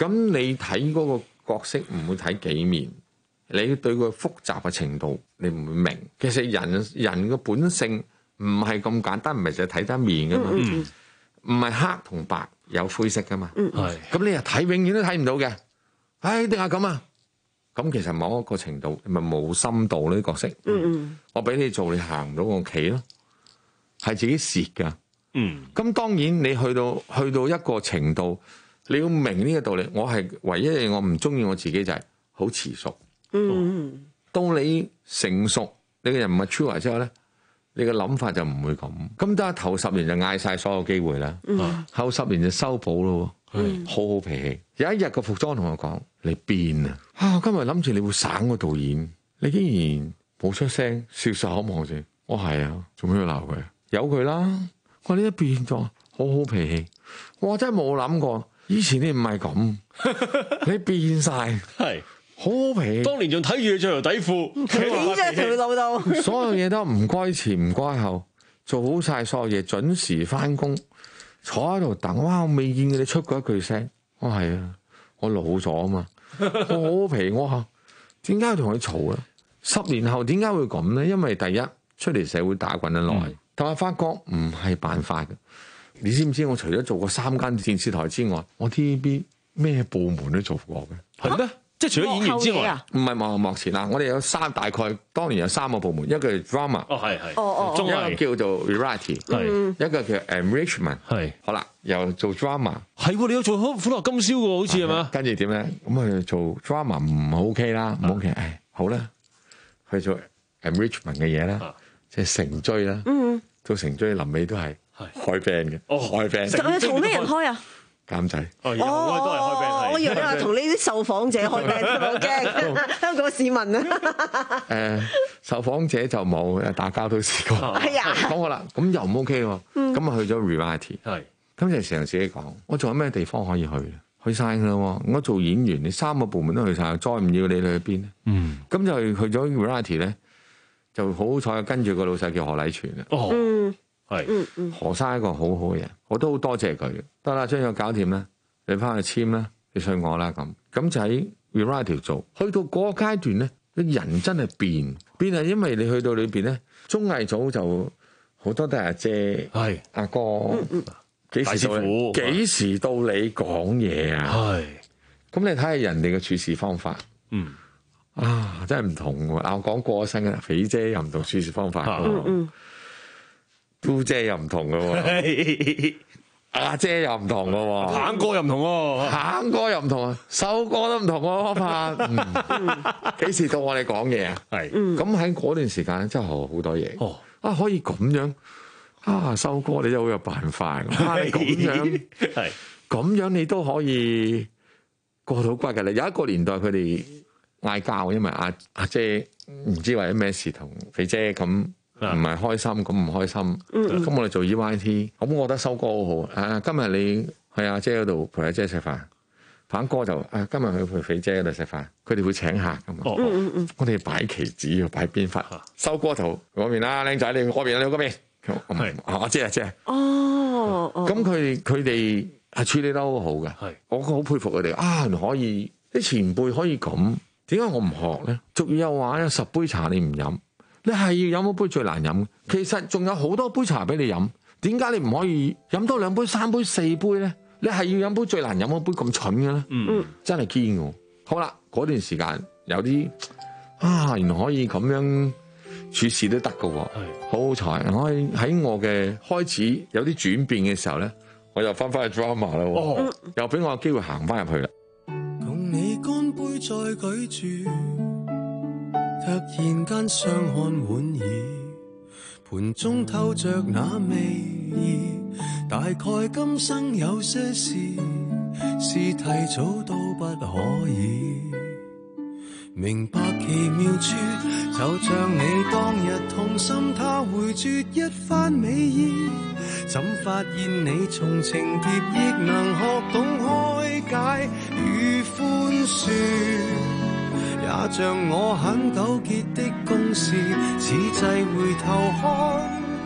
咁你睇嗰個角色唔會睇幾面，你對佢複雜嘅程度你唔會明。其實人人嘅本性唔係咁簡單，唔係淨係睇得面噶嘛，唔係、嗯、黑同白有灰色噶嘛。係咁、嗯、你又睇永遠都睇唔到嘅。唉，點解咁啊？咁其實某一個程度咪冇深度呢啲角色。嗯嗯，我俾你做，你行唔到個棋咯，係自己蝕噶。嗯，咁當然你去到去到一個程度，你要明呢個道理。我係唯一嘢我唔中意我自己就係好遲熟。嗯，到你成熟，你嘅人唔係 mature 之後咧，你嘅諗法就唔會咁。咁得頭十年就嗌晒所有機會啦，嗯、後十年就修補咯。嗯，好好脾氣。有一日個服裝同我講：你變啊！啊，今日諗住你會省個導演，你竟然冇出聲，笑笑口望住。我係啊，做咩要鬧佢？由佢啦。我呢一變咗，好好脾氣。我真係冇諗過，以前你唔係咁，你變晒，係好好脾氣。當年仲睇住你着條底褲，企咗條路度，所有嘢都唔該前唔該後，做好晒所有嘢，準時翻工，坐喺度等。哇！我未見過你出過一句聲。我係啊，我老咗啊嘛，我好好脾氣。我話點解要同佢嘈啊？十年後點解會咁咧？因為第一出嚟社會打滾得耐。嗯，但係發覺唔係辦法嘅，你知唔知？我除咗做過三間電視台之外，我 T V B 咩部門都做過嘅，係咩？即係除咗演員之外，唔係幕後幕前啦。我哋有三大概，當年有三個部門，一個係 drama， 哦係係，哦哦，一個叫做 variety， 係一個叫 enrichment， 係。好啦，又做 drama， 係喎，你有做《歡樂今宵》喎，好似係嘛？跟住點咧？咁佢做 drama 唔 OK 啦，唔 OK，誒好啦，去做 enrichment 嘅嘢啦。即係成追啦，嗯，做成追臨尾都係開 band 嘅，哦開 band，咁你同咩人開啊？監製，哦，都係開 band，我以為你話同呢啲受訪者開 band，好驚香港市民啊！誒，受訪者就冇，打交都試過，係啊，講過啦，咁又唔 OK 喎，咁啊去咗 reality， 係，咁就成日自己講，我仲有咩地方可以去？去晒㗎啦，我做演員，你三個部門都去晒，再唔要你，你去邊咧？嗯，咁就去咗 reality 咧。就好彩跟住個老細叫何禮全啊！哦，係、嗯嗯，何生係一個好好嘅人，我都好多謝佢。得啦，將佢搞掂啦，你翻去簽啦，你信我啦咁。咁就喺 Variety 做，去到嗰個階段咧，人真係變變係，因為你去到裏邊咧，綜藝組就好多都係阿姐、係阿哥，幾、嗯、時到你？幾時到你講嘢啊？係，咁你睇下人哋嘅處事方法，嗯。啊，真係唔同喎！我講過身嘅肥姐又唔同處事方法嘅喎，都姐又唔同嘅喎，阿姐又唔同嘅喎，鵬哥又唔同喎，鵬哥又唔同啊，修哥都唔同喎，方法。幾時到我哋講嘢啊？係，咁喺嗰段時間真係學好多嘢。哦，啊可以咁樣啊，修哥你真係好有辦法。啊，你咁樣係，咁樣你都可以過到關嘅。你有一個年代佢哋嗌交，因為阿阿姐唔知為咗咩事同肥姐咁唔係開心，咁唔開心。咁、嗯、我哋做 E Y T， 咁我覺得修哥好好。啊，今日你去阿姐嗰度陪阿姐食飯，鵬哥就啊今日去陪肥姐嗰度食飯，佢哋會請客噶嘛。哦嗯嗯、我哋擺棋子，擺邊忽。修哥就嗰邊啦，靚仔你嗰邊，你嗰邊。係阿姐阿姐。哦。咁佢佢哋係處理得好好嘅。係。我好佩服佢哋啊！可以啲前輩可以咁。點解我唔學咧？俗語有話，有十杯茶你唔飲，你係要飲一杯最難飲。其實仲有好多杯茶俾你飲，點解你唔可以飲多兩杯、三杯、四杯咧？你係要飲杯最難飲嗰杯咁蠢嘅咧？嗯，真係堅嘅。好啦，嗰段時間有啲啊，原來可以咁樣處事都得嘅喎。係，好好彩，我喺我嘅開始有啲轉變嘅時候咧，我又翻返去 drama 啦。哦，又俾我有機會行翻入去啦。 你乾杯再舉住，突然間相看滿意，盤中透着那味意，大概今生有些事是提早都不可以明白奇妙處，就像你當日痛心他回絕一番美意，怎發現你從情劫亦能學懂開解與寬恕，也像我很糾結的公事，此際回頭看，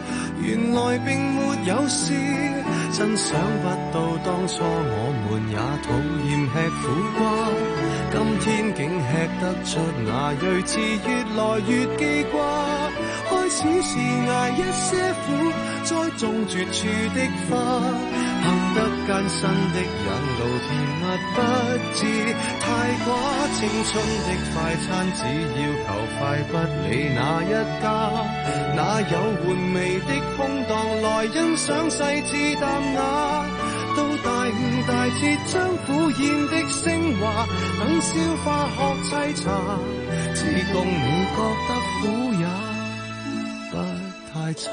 原來並沒有事，真想不到當初我們也討厭吃苦瓜，今天竟吃得出那睿智，越來越記掛。開始是捱一些苦，栽種絕處的花，行得艱辛的引路，甜蜜不至太寡。青春的快餐只要求快，不理哪一家，哪有玩味的空檔來欣賞細緻淡雅。到大悟大徹將苦宴的升華，等消化學沏茶，只供你覺得苦也不太差。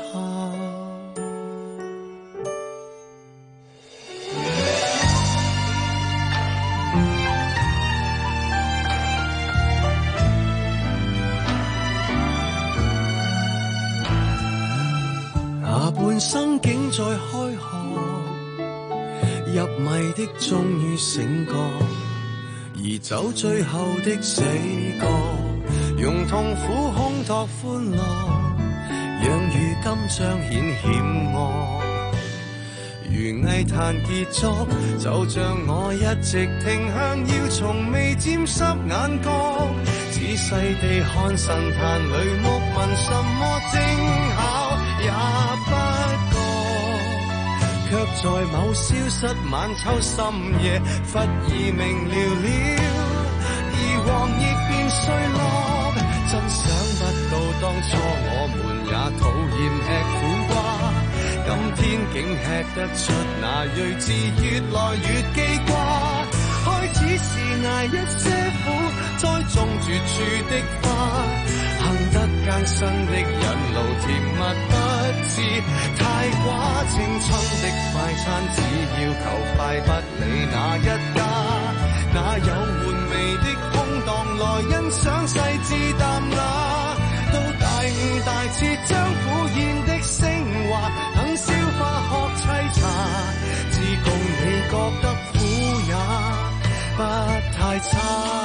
下半生竟在開學，入迷的終於醒覺，而走最後的死角，用痛苦烘托歡樂，讓如今彰顯險惡。如藝壇傑作，就像我一直停向，要從未沾濕眼角，仔細地看神壇裏木紋，什麼精巧也不覺，卻在某消失晚秋深夜，忽而明了了，而黃葉變碎落。真想不到當初我們也討厭吃苦瓜，今天竟吃得出那睿智，越來越記掛。開始是捱一些苦，栽種絕處的花，行得艱辛的引路，甜蜜不至太寡。青春的快餐只要求快，不理哪一家，哪有玩味的空檔來欣賞細緻淡雅。到大悟大徹將苦宴的升華，等消化學沏茶，只供你覺得苦也不太差。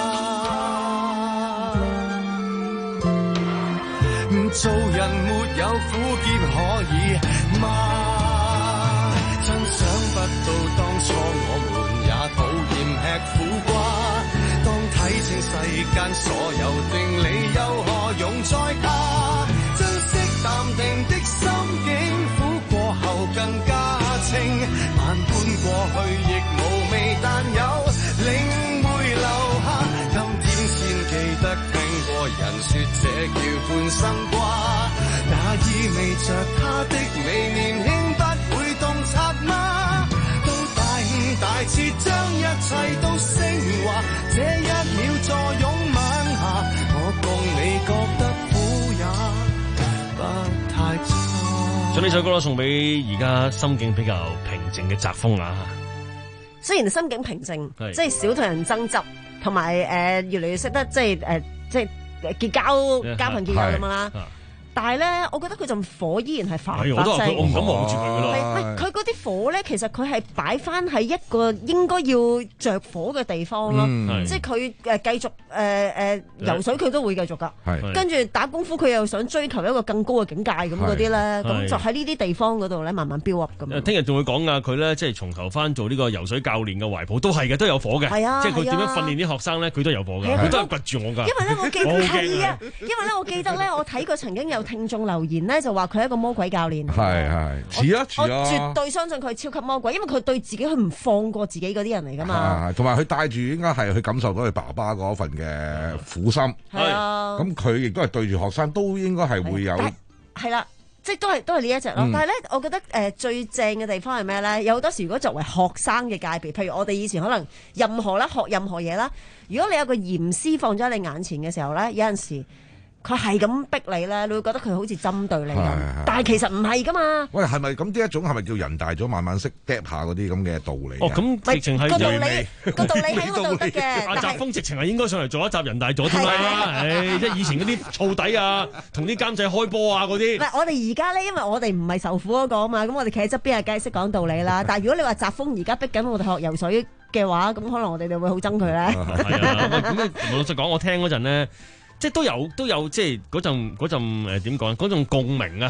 做人沒有苦澀可以嗎？真想不到當初我們也討厭吃苦瓜，當睇清世間所有定理，又何用再怕？珍惜淡定的心境，苦過後更加清，萬般過去亦無味，但有領會留下。今天先記得聽過人說這叫半生瓜，那意味着他的美年輕不會洞察嗎？到大悟大徹將一切都升華，這一秒坐擁晚霞，我共你覺得苦也不太差。 將呢首歌咯送俾而家心境比較平靜嘅澤峰啊！ 雖然心境平靜，即係少同人爭執，同埋誒越嚟越識得即係誒、呃、即係結交交朋結友咁樣啦。但係咧，我覺得佢陣火依然係發發聲。 我唔敢望住佢噶啦。 係佢嗰啲火咧，其實佢係擺翻喺一個應該要着火嘅地方咯。嗯、即係佢誒繼續誒誒、呃呃、游水，佢都會繼續㗎。跟住打功夫，佢又想追求一個更高嘅境界咁嗰啲咧，咁就喺呢啲地方嗰度咧，慢慢 build up 咁。 聽日仲會講㗎，佢咧即係重投翻做呢個游水教練嘅懷抱，都係嘅，都有火嘅。係啊，即係佢點樣訓練啲學生咧，佢都有火㗎，佢都係掘住我㗎。 因為咧，我記得係啊，因為咧，我記得咧，我睇過曾經有聽眾留言咧，就話佢係一個魔鬼教練。 係係似啊似啊！ 我絕對相信佢係超級魔鬼，因為佢對自己佢唔放過自己嗰啲人嚟㗎嘛。 同埋佢帶住應該係去感受到佢爸爸嗰份嘅苦心。係啊，咁佢亦都係對住學生都應該係會有。 係啦，即係都係都係呢一隻咯。嗯、但係咧，我覺得誒、呃、最正嘅地方係咩咧？有好多時如果作為學生嘅界別，譬如我哋以前可能任何啦學任何嘢啦，如果你有個嚴師放咗喺你眼前嘅時候咧，有陣時。佢係咁逼你咧，你會覺得佢好似針對你咁，但係其實唔係噶嘛。 喂，係咪咁呢一種係咪叫人大咗慢慢識 gap 下嗰啲咁嘅道理？ 哦，咁直情係個道理，個道理喺嗰度得嘅。 阿澤峰直情係應該上嚟做一集人大咗添啦。唉，即係以前嗰啲燥底啊，同啲監製開波啊嗰啲。唔係， 我哋而家咧，因為我哋唔係受苦嗰個啊嘛，咁我哋企喺側邊啊，梗係識講道理啦。但係如果你話澤峰而家逼緊我哋學游水嘅話，咁可能我哋就會好憎佢咧。 係啊，咁老實講，我聽嗰陣咧。即係都有都有即係嗰陣嗰陣誒點講嗰種共鳴啊！係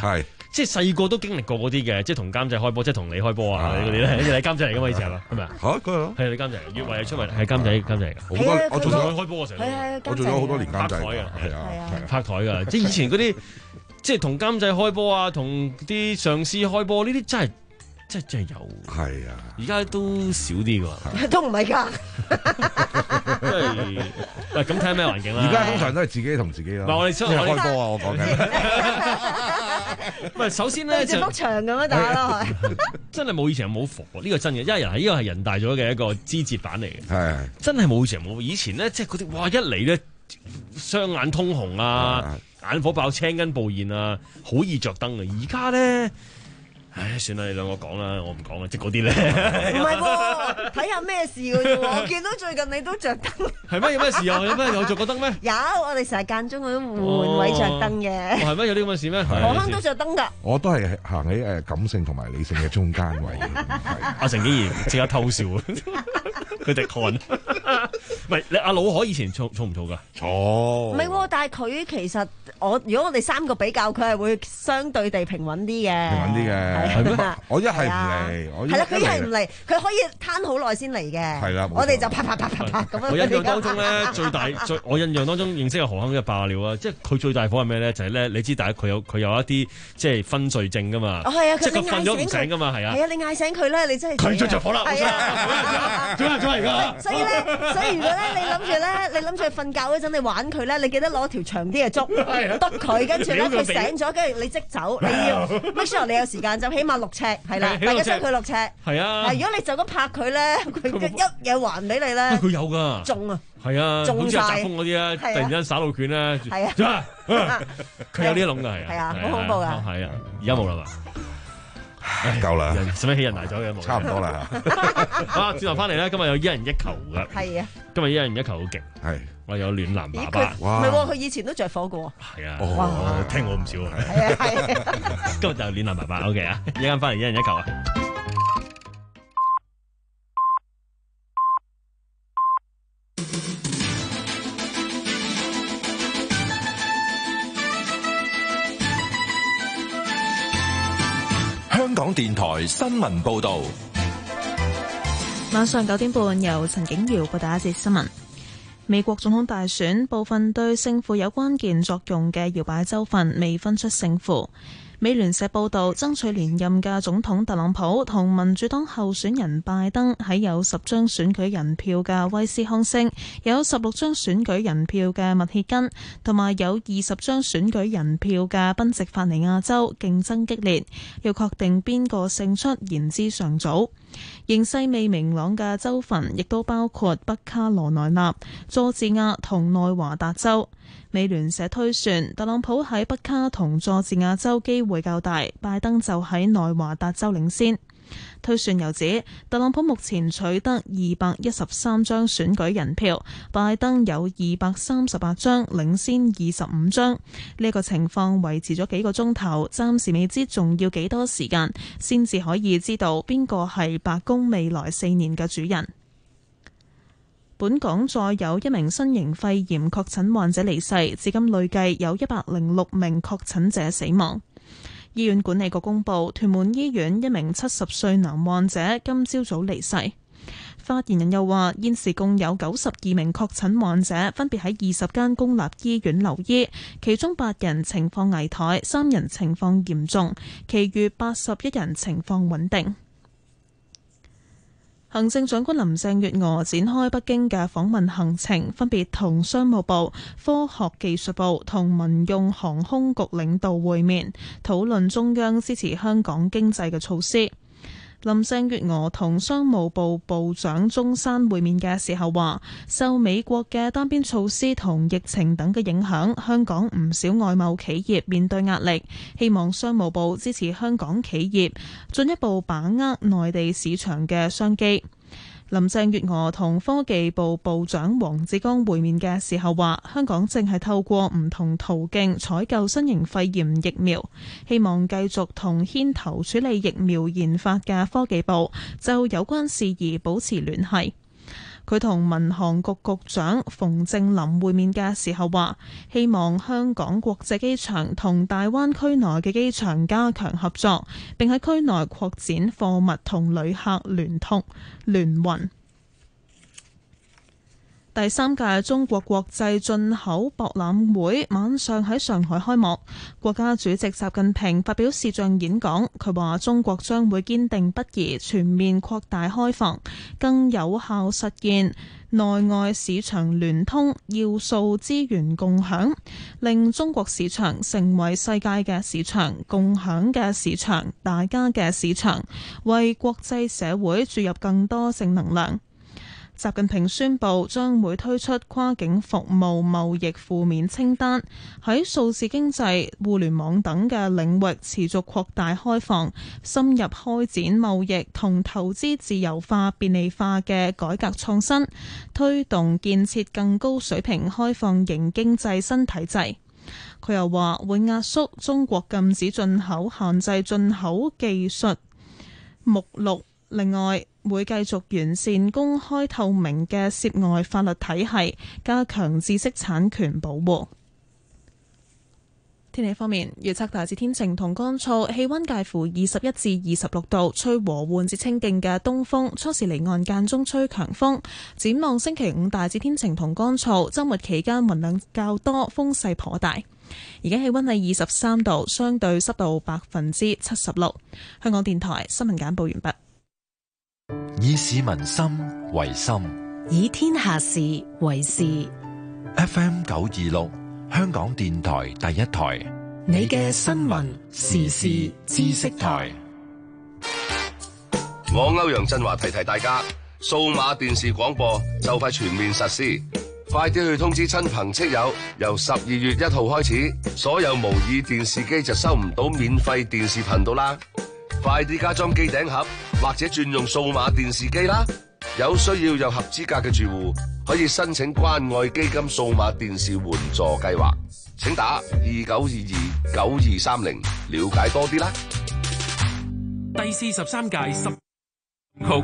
即係細個都經歷過嗰啲嘅，即係同監製開波，即係同你開波啊嗰啲咧，你係監製嚟噶嘛以前係嘛？係咪啊？ 嚇，嗰個係你監製，越位出圍係監製監製嚟㗎。 好多我做咗開波嘅時候， 我做咗好多年監製， 係啊係啊， 拍台㗎，即係以前嗰啲。即係同監製開波啊，同啲上司開波呢啲真係真係真係有。 係啊， 而家都少啲㗎。 都唔係㗎。 因為喂咁睇下咩環境啦。 而家通常都係自己同自己咯。 唔係我哋我哋開波啊！我講緊。唔係首先咧就幅牆咁樣打咯， 真係冇以前冇火，呢個真嘅，因為人係呢個係人大咗嘅一個枝節版嚟嘅。 係真係冇以前冇，以前咧即係嗰啲哇一嚟咧雙眼通紅啊！眼火爆、青筋暴現啊，好易着燈啊！而家咧，唉，算啦，你兩個講啦，我唔講啦，即係嗰啲咧。 唔係喎，睇下咩事嘅啫喎！我見到最近你都着燈。 係咩？有咩事又有咩？有着過燈咩？ 有，我哋成日間中都換位着燈嘅。 係咩？有啲咁嘅事咩？ 何坑都着燈㗎。我都係行喺誒感性同埋理性嘅中間位。 阿成竟然即刻偷笑，佢滴汗。唔係你阿老可以前嘈嘈唔嘈㗎？ 嘈。 唔係喎，但係佢其實我如果我哋三個比較，佢係會相對地平穩啲嘅。 平穩啲嘅。係咩？我一係唔嚟，我係啦，佢一係唔嚟，佢可以攤好耐先嚟嘅。 係啦， 我哋就啪啪啪啪啪咁樣。 我印象當中咧，最大最我印象當中認識嘅何坑嘅爆料啊，即係佢最大火係咩咧？就係咧，你知大家佢有佢有一啲即係昏睡症㗎嘛。 哦，係啊， 即係佢瞓咗唔醒㗎嘛，係啊。 係啊，你嗌醒佢咧，你真係佢最着火啦。 係啊， 做咩做咩而家？ 所以咧，所以如果咧你諗住咧，你諗住瞓覺嗰陣你玩佢咧，你記得攞條長啲嘅竹篤佢，跟住咧佢醒咗，跟住你即走，你要 make sure 你有時間就起碼六尺，係啦，大家識佢六尺。係啊。 如果你就咁拍佢咧，佢一嘢還俾你咧。 佢有㗎。 中啊！ 係啊，好似習風嗰啲咧， 係啊突然間耍老拳咧， 係啊， 佢有呢一籠㗎，係啊， 係啊，好恐怖㗎。 係啊，而家冇啦嘛。 夠啦， 使乜起人大咗嘅冇？ 差唔多啦。 啊，轉頭翻嚟咧，今日有一人一球㗎。 係啊， 今日一人一球好勁。係，我有暖男爸爸。 唔係喎，佢以前都着火嘅喎。 係啊，我聽過唔少啊。 係啊係啊， 今日就暖男爸爸 OK 啊，一陣翻嚟一人一球啊。 香港電台新聞報道， 晚上九點半由陳景瑤報道一節新聞。美國總統大選部分對勝負有關鍵作用嘅搖擺州份未分出勝負。美聯社報道，爭取連任嘅總統特朗普同民主黨候選人拜登喺有十張選舉人票嘅威斯康星、有十六張選舉人票嘅密歇根同埋有二十張選舉人票嘅賓夕法尼亞州競爭激烈，要確定邊個勝出言之尚早。形勢未明朗嘅州份亦都包括北卡羅來納、佐治亞同內華達州。美聯社推算，特朗普喺北卡同佐治亞州機會較大，拜登就喺內華達州領先。推算又指，特朗普目前取得二百一十三張選舉人票，拜登有二百三十八張，領先二十五張。呢個情況維持咗幾個鐘頭，暫時未知仲要幾多時間先至可以知道邊個係白宮未來四年嘅主人。本港再有一名新型肺炎確診患者離世，至今累計有一百零六名確診者死亡。醫院管理局公布，屯門醫院一名七十歲男患者今朝早離世。發言人又話，現時共有九十二名確診患者，分別喺二十間公立醫院留醫，其中八人情況危殆，三人情況嚴重，其餘八十一人情況穩定。行政長官林鄭月娥展開北京嘅訪問行程，分別同商務部、科學技術部同民用航空局領導會面，討論中央支持香港經濟嘅措施。林鄭月娥同商務部部長鐘山會面嘅時候話，受美國嘅單邊措施同疫情等嘅影響，香港唔少外貿企業面對壓力，希望商務部支持香港企業進一步把握內地市場嘅商機。林鄭月娥同科技部部長黃志剛會面嘅時候話，香港正係透過唔同途徑採購新型肺炎疫苗，希望繼續同牽頭處理疫苗研發嘅科技部就有關事宜保持聯繫。 佢同民航局局長馮正林會面嘅時候話，希望香港國際機場同大灣區內嘅機場加強合作，並喺區內擴展貨物同旅客聯通聯運。第三屆中國國際進口博覽會晚上喺上海開幕，國家主席習近平發表視像演講。佢話中國將會堅定不移全面擴大開放，更有效實現內外市場聯通、要素資源共享，令中國市場成為世界嘅市場、共享嘅市場、大家嘅市場，為國際社會注入更多正能量。習近平宣布將會推出跨境服務貿易負面清單，喺數字經濟、互聯網等嘅領域持續擴大開放，深入開展貿易同投資自由化便利化嘅改革創新，推動建設更高水平開放型經濟新體制。佢又話會壓縮中國禁止進口、限制進口技術目錄。另外，會繼續完善公開透明嘅涉外法律體系，加強知識產權保護。天氣方面，預測大致天晴同乾燥，氣溫介乎二十一至二十六度，吹和緩至清勁嘅東風，初時離岸間中吹強風。展望星期五大致天晴同乾燥，週末期間雲量較多，風勢頗大。而家氣溫係二十三度，相對濕度百分之七十六。香港電台新聞簡報完畢。 以市民心為心， 以天下事為事。 F M 九二六，香港電台第一台， 你嘅新聞時事知識台。 我歐陽振華提提大家，數碼電視廣播就快全面實施，快啲去通知親朋戚友。由十二月一號開始，所有模擬電視機就收唔到免費電視頻道啦。快啲加裝機頂盒或者轉用數碼電視機啦！有需要又合資格嘅住戶可以申請關愛基金數碼電視援助計劃，請打二九二二九二三零了解多啲啦。 第四十三屆十號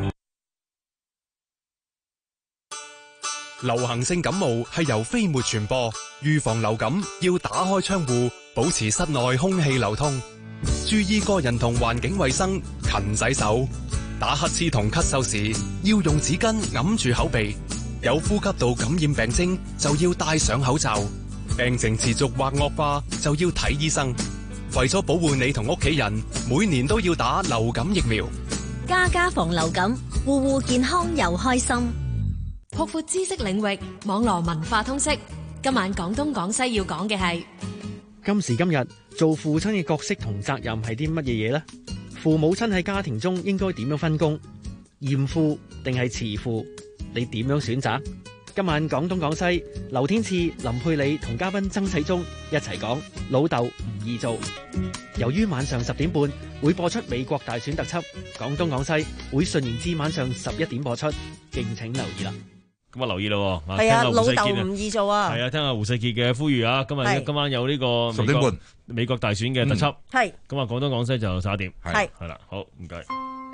流行性感冒係由飛沫傳播，預防流感要打開窗戶，保持室內空氣流通。注意個人同環境衛生，勤洗手。打乞嗤同咳嗽時要用紙巾揞住口鼻。有呼吸道感染病徵就要戴上口罩。病情持續或惡化就要睇醫生。為咗保護你同屋企人，每年都要打流感疫苗。 家家防流感，戶戶健康又開心。 擴闊知識領域，網絡文化通識。今晚廣東廣西要講嘅係今時今日做父親嘅角色同責任係啲乜嘢嘢呢？父母親喺家庭中應該點樣分工？嚴父定係慈父？你點樣選擇？今晚廣東廣西，劉天賜、林佩理同嘉賓曾啟宗一齊講老豆唔易做。由於晚上十點半會播出美國大選特輯，廣東廣西會順延至晚上十一點播出，敬請留意啦。 咁啊，留意咯， 係啊，老豆唔易做啊。 係啊，聽下胡世傑嘅呼籲啊。今日今晚有呢個十點半美國大選嘅特輯。係。咁啊，廣東廣西就十一點。係。係啦，好，唔該。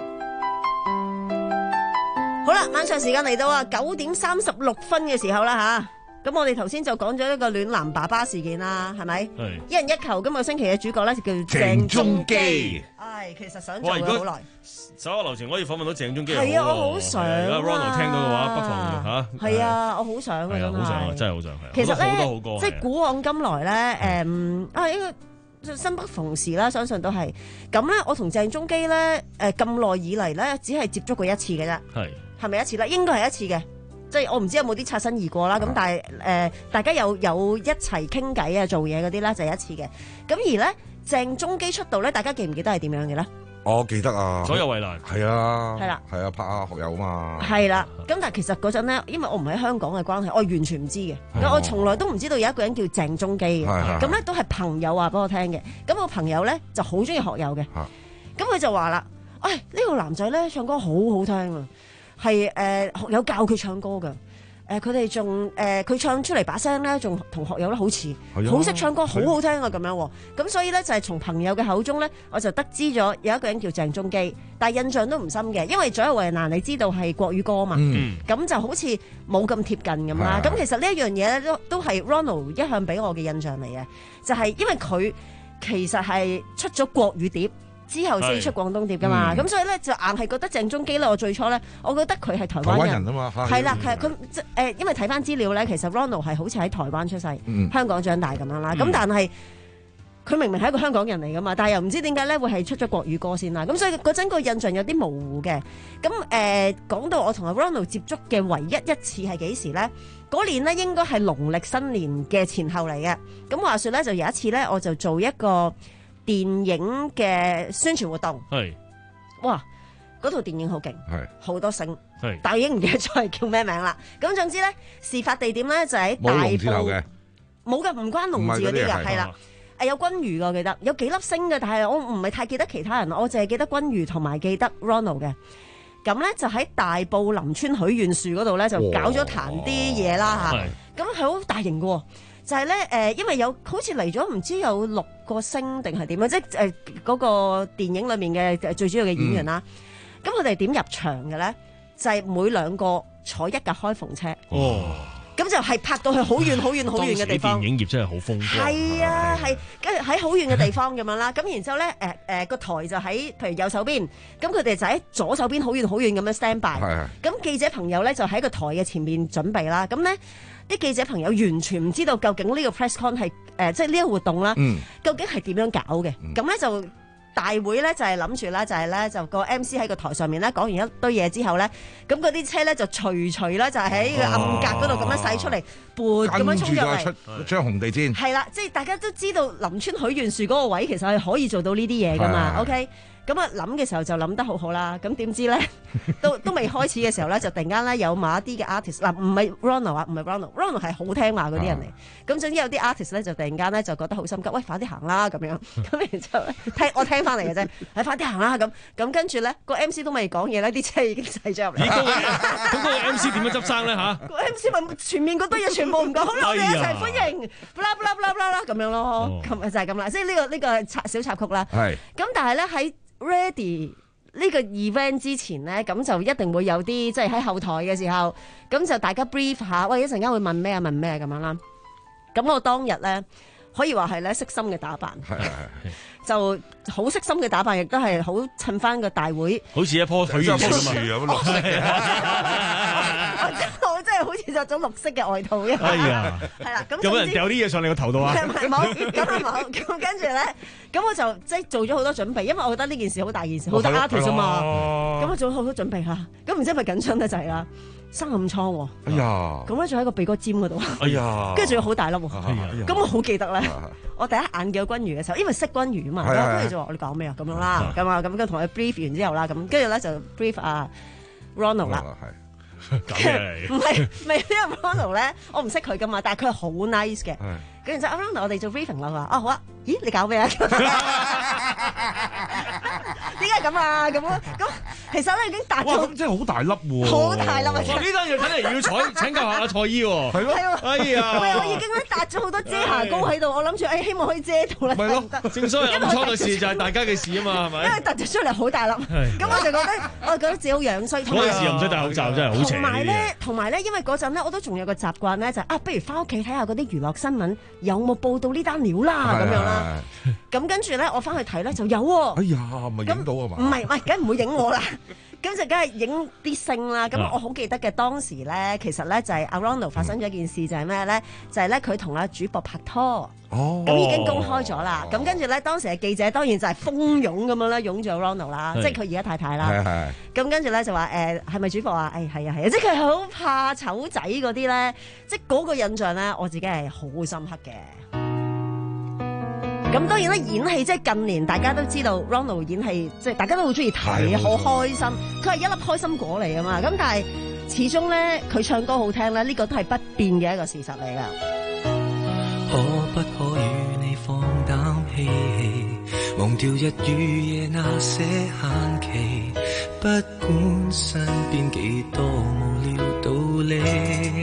好啦，晚上時間嚟到啊，九點三十六分嘅時候啦吓。咁我哋頭先就講咗一個暖男爸爸事件啦，係咪？係。一人一球，今個星期嘅主角咧就叫鄭中基。唉，其實想做咗好耐。 手下留情可以訪問到鄭中基。 係啊，我好想。 如果 Ronald 聽到嘅話，不妨嚇。 係啊，我好想啊， 係啊，好想啊，真係好想。 其實咧， 好多好歌。 即係古往今來咧，誒啊，應該生不逢時啦，相信都係。咁咧，我同鄭中基咧，誒咁耐以嚟咧，只係接觸過一次嘅啫。係。係咪一次咧？應該係一次嘅。即係我唔知有冇啲擦身而過啦，咁但係誒、呃、大家有有一齊傾偈啊、做嘢嗰啲咧就係一次嘅。咁而咧鄭中基出道咧，大家記唔記得係點樣嘅咧？ 我記得啊， 左右為難， 係啊， 係啦， 係啊，拍下學友嘛， 係啦。咁但係其實嗰陣咧，因為我唔喺香港嘅關係，我完全唔知嘅，哦、我從來都唔知道有一個人叫鄭中基嘅。咁咧都係朋友話俾我聽嘅。咁我朋友咧就好中意學友嘅，咁佢就話啦：，唉、哎，呢、呢個男仔咧唱歌好好聽啊！係誒、呃、學友教佢唱歌㗎， 誒佢哋仲誒佢唱出嚟把聲咧，仲同學友咧好似，好識唱歌，好好聽啊咁樣喎。咁所以咧就係從朋友嘅口中咧，我就得知咗有一個人叫鄭中基，但係印象都唔深嘅，因為左右為難你知道係國語歌啊嘛，咁、嗯、就好似冇咁貼近咁啦。咁其實呢一樣嘢咧都都係 Ronald 一向俾我嘅印象嚟嘅，就係、是、因為佢其實係出咗國語碟。之後先出廣東碟噶嘛，咁、嗯、所以咧就硬係覺得鄭中基咧，我最初咧，我覺得佢係台灣人啊嘛， 係啦，係佢誒，因為睇翻資料咧，其實 Ronald 係好似喺台灣出世、嗯，香港長大咁樣啦，咁、嗯、但係佢明明係一個香港人嚟噶嘛，但係又唔知點解咧會係出咗國語歌先啦，咁所以嗰陣個印象有啲模糊嘅，咁誒講到我同阿 Ronald 接觸嘅唯一一次係幾時咧？嗰年咧應該係農曆新年嘅前後嚟嘅，咁話說咧就有一次咧，我就做一個電影嘅宣傳活動，係，哇！嗰套電影好勁，係好多星，係，但係已經唔記得咗係叫咩名啦。咁總之咧，事發地點咧就喺大埔，冇嘅，唔關龍字嗰啲嘅，係啦，誒有君如嘅，我記得有幾粒星嘅，但係我唔係太記得其他人，我淨係記得君如同埋記得 Ronald 嘅。咁咧就喺大埔林村許願樹嗰度咧就搞咗壇啲嘢啦嚇，咁係好大型嘅。就係咧，誒，因為有好似嚟咗唔知有六個星定係點樣，即係誒嗰個電影裏面嘅最主要嘅演員啦。咁佢哋點入場嘅咧？就係、是、每兩個坐一架開篷車。哦，咁就係拍到去好遠、好遠、好遠嘅地方。 當時電影業真係好風光。係啊，係跟住喺好遠嘅地方咁樣啦。咁然之後咧，誒誒個台就喺譬如右手邊，咁佢哋就喺左手邊好遠、好遠咁樣 stand by。係咁記者朋友咧就喺個台嘅前面準備啦。咁咧。啲記者朋友完全唔知道究竟呢個 press con 係誒，即係呢個活動啦、嗯，究竟係點樣搞嘅？咁、嗯、咧就大會咧就係諗住啦，就係咧就個 M C 喺個台上面咧講完一堆嘢之後咧，咁嗰啲車咧就隨隨啦，就喺個暗格嗰度咁樣駛出嚟，撥咁樣衝入嚟， 出張紅地氈。係啦，即係大家都知道林村許願樹嗰個位其實係可以做到呢啲嘢噶嘛 ，OK。咁啊諗嘅時候就諗得好好啦，咁點知咧都都未開始嘅時候咧，就突然間咧有某一啲嘅 artist 嗱，唔係 Ronald 啊，唔係 Ronald，Ronald 係好聽話嗰啲人嚟。咁、啊、總之有啲 artist 咧就突然間咧就覺得好心急，喂快啲行啦咁樣。咁然之後咧聽我聽翻嚟嘅啫，係快啲行啦咁。咁跟住咧個 M C 都未講嘢咧，啲車已經駛咗入嚟。 咁嗰個 M C 點樣執生咧嚇？個 M C 咪全面嗰堆嘢全部唔講，好啦，我哋一齊歡迎，啦啦啦啦啦咁樣咯。咁、哦、就係咁啦，即係呢個呢、呢個插小插曲啦。係。咁但係咧喺Ready 呢個 event 之前咧，咁就一定會有啲即係喺後台嘅時候，咁就大家 brief 下，喂一陣間會問咩啊問咩咁樣啦。咁我當日咧可以話係咧悉心嘅打扮，就好悉心嘅打扮，亦都係好襯翻個大會， 好似一棵許願樹咁綠色嘅。 我真係好似着咗綠色嘅外套一樣。 哎呀， 係啦，咁有冇人掉啲嘢上你個頭度啊？ 冇，咁啊冇。咁跟住咧，咁我就即係做咗好多準備，因為我覺得呢件事好大件事，好多 artist 啊嘛。咁我做咗好多準備嚇，咁唔知係咪緊張得滯啦？生暗瘡喎。哎呀！咁咧仲喺個鼻哥尖嗰度。哎呀！跟住仲要好大粒喎。咁我好記得咧，我第一眼見到君如嘅時候，因為識君如啊嘛，跟住就話我哋講咩啊咁樣啦，咁啊咁跟同佢 brief 完之後啦，咁跟住咧就 brief 啊 Ronald 啦。唔係唔係，因為 Ronald 咧，我唔識佢噶嘛，但係佢係好 nice 嘅。跟住就 Ronald，我哋做 briefing 啦，話啊好啊，咦你搞咩啊？點解咁啊？咁啊咁，其實咧已經達咗。哇！咁真係好大粒喎。好大粒啊！哇！呢單嘢睇嚟要請請教下阿蔡姨喎。係咯。哎呀！喂，我已經咧達咗好多遮瑕膏喺度，我諗住誒希望可以遮到啦。咪咯， 正所謂暗瘡嘅事就係大家嘅事啊嘛，係咪？ 因為突咗出嚟好大粒，咁我就覺得我覺得自己好樣衰。 嗰陣時又唔使戴口罩，真係好邪。 同埋咧，同埋咧，因為嗰陣咧，我都仲有個習慣咧，就啊，不如翻屋企睇下嗰啲娛樂新聞有冇報道呢單料啦，咁樣啦。咁跟住咧，我翻去睇咧就有喎。哎呀，咪影到啊嘛？ 唔係唔係，梗唔會影我啦。咁就梗係影啲星啦。咁我好記得嘅當時咧，其實咧就係阿 Ronald 發生咗一件事，就係咩咧？就係咧佢同阿主播拍拖。哦。咁已經公開咗啦。咁跟住咧，當時嘅記者當然就係蜂擁咁樣咧，擁住 Ronald 啦，即係佢而家太太啦。係係。咁跟住咧就話誒係咪主播啊？誒係啊係啊，即係佢係好怕醜仔嗰啲咧，即係嗰個印象咧，我自己係好深刻嘅。咁當然啦，演戲即係近年大家都知道 Ronald 演戲，即係大家都好中意睇，好開心。佢係一粒開心果嚟啊嘛。咁但係始終咧，佢唱歌好聽咧，呢個都係不變嘅一個事實嚟噶。 可不可與你放膽嬉戲，忘掉日與夜那些限期，不管身邊幾多無聊都力，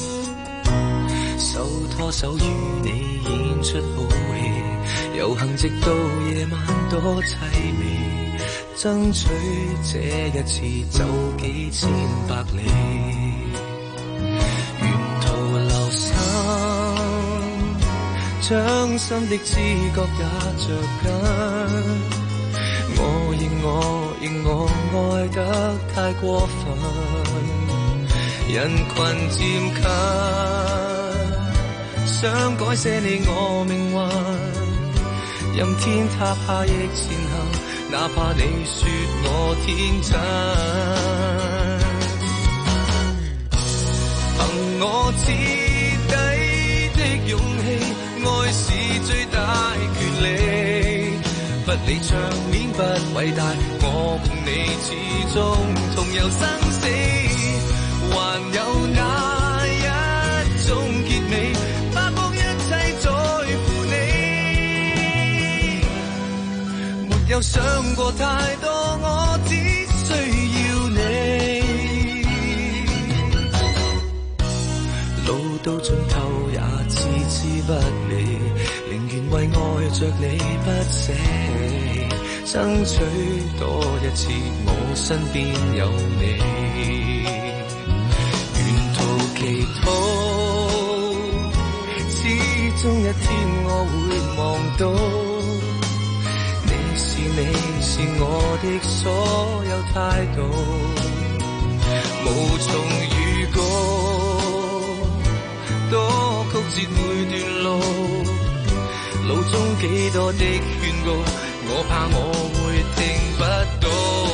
手拖手與你演出好戲，遊行直到夜晚多凄美，爭取這一次走幾千百里，沿途留心，將心的知覺也着緊。我認我認我愛得太過分，人群漸近，想改寫你我命運，任天塌下亦前行，哪怕你說我天真，憑我徹底的勇氣，愛是最大權利，不理場面不偉大，我共你始終同遊生死，還有那一種結尾，把握一切在乎你，沒有想過太多，我只需要你，路到盡頭也置之不理，寧願為愛着你不捨，爭取多一次我身邊有你，沿途祈禱，始終一天我會望到，你是你是我的所有態度，無從預告，多曲折每段路，路中幾多的勸告，我怕我會聽不到，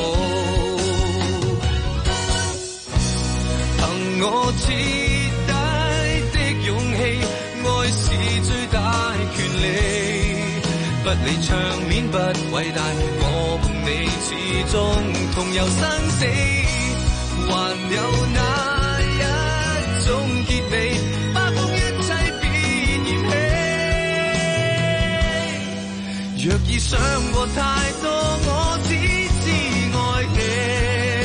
憑我徹底的勇氣，愛是最大權利，不理場面不偉大，我共你始終同遊生死，還有那一種結尾，把風一切別嫌棄，若已想過太多，我只知愛你。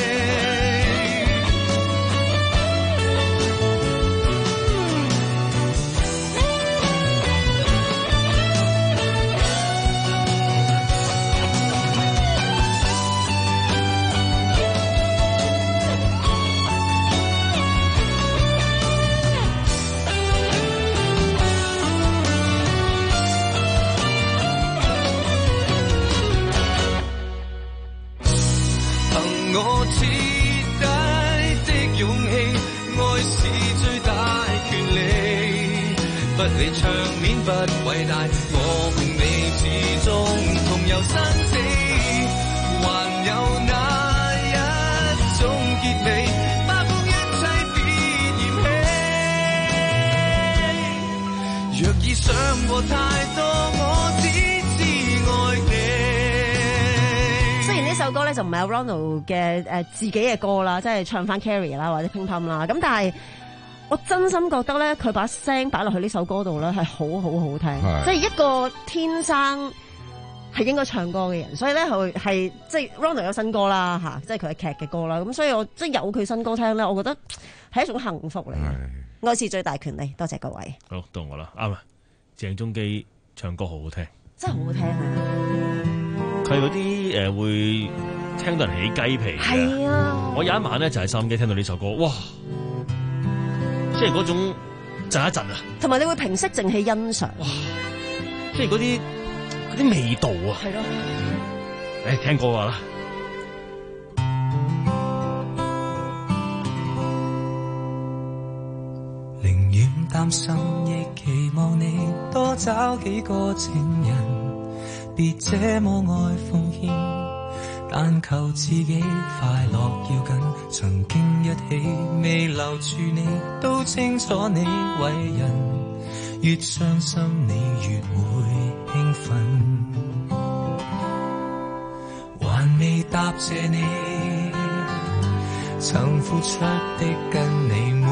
我徹底的勇氣，愛是最大權利，不理場面不偉大，我共你始終同遊生死，還有那一種結尾，把風一切別嫌棄，若已想過太多，我只知愛你。 呢首歌咧就唔係有 Ronald 嘅誒、呃、自己嘅歌啦，即係唱翻 Carrie 啦或者乒乓啦，咁但係我真心覺得咧佢把聲擺落去呢首歌度咧係好好好聽，即係一個天生係應該唱歌嘅人，所以咧佢係即係 Ronald 有新歌啦嚇，即係佢係劇嘅歌啦，咁所以我即係有佢新歌聽咧，我覺得係一種幸福嚟，愛是最大權利。多謝各位。 好，到我啦，啱啊！鄭中基唱歌好好聽， 真係好好聽啊！ 佢嗰啲誒會聽到人起雞皮嘅。 係啊！ 我有一晚咧就喺收音機聽到呢首歌，哇！即係嗰種震一震啊， 同埋你會平息靜氣欣賞， 哇！即係嗰啲嗰啲味道啊， 係咯。 誒，聽歌話啦。 寧願擔心，亦期望你多找幾個情人。別這麼愛奉獻，但求自己快樂要緊。曾經一起未留住你，都清楚你為人，越傷心你越會興奮。還未答謝你，曾付出的跟你沒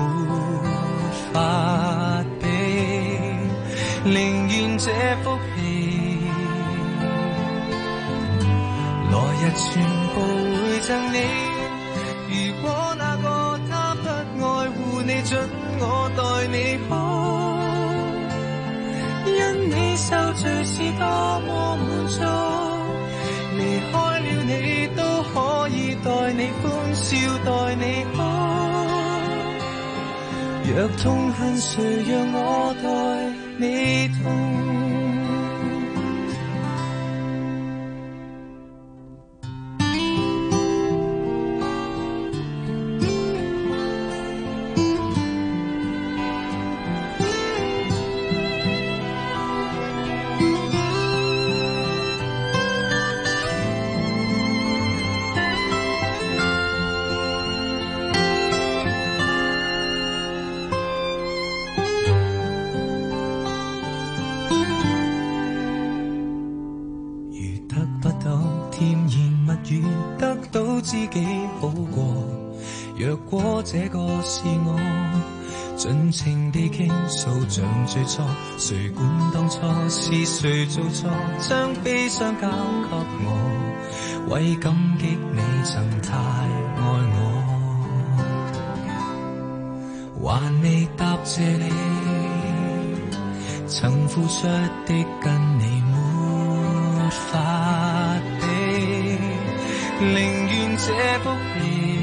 法比，寧願這福氣來日全部會贈你，如果那個他不愛護護你準我待你好，因你受罪是多麼滿足，離開了你都可以待你歡笑待你好，若痛恨誰讓我代你痛。知己好過，若果這個是我，盡情地傾訴像最初，誰管當初是誰做錯，將悲傷交給我，為感激你曾太愛我，還未答謝你曾付出的跟你沒法比，寧願這福氣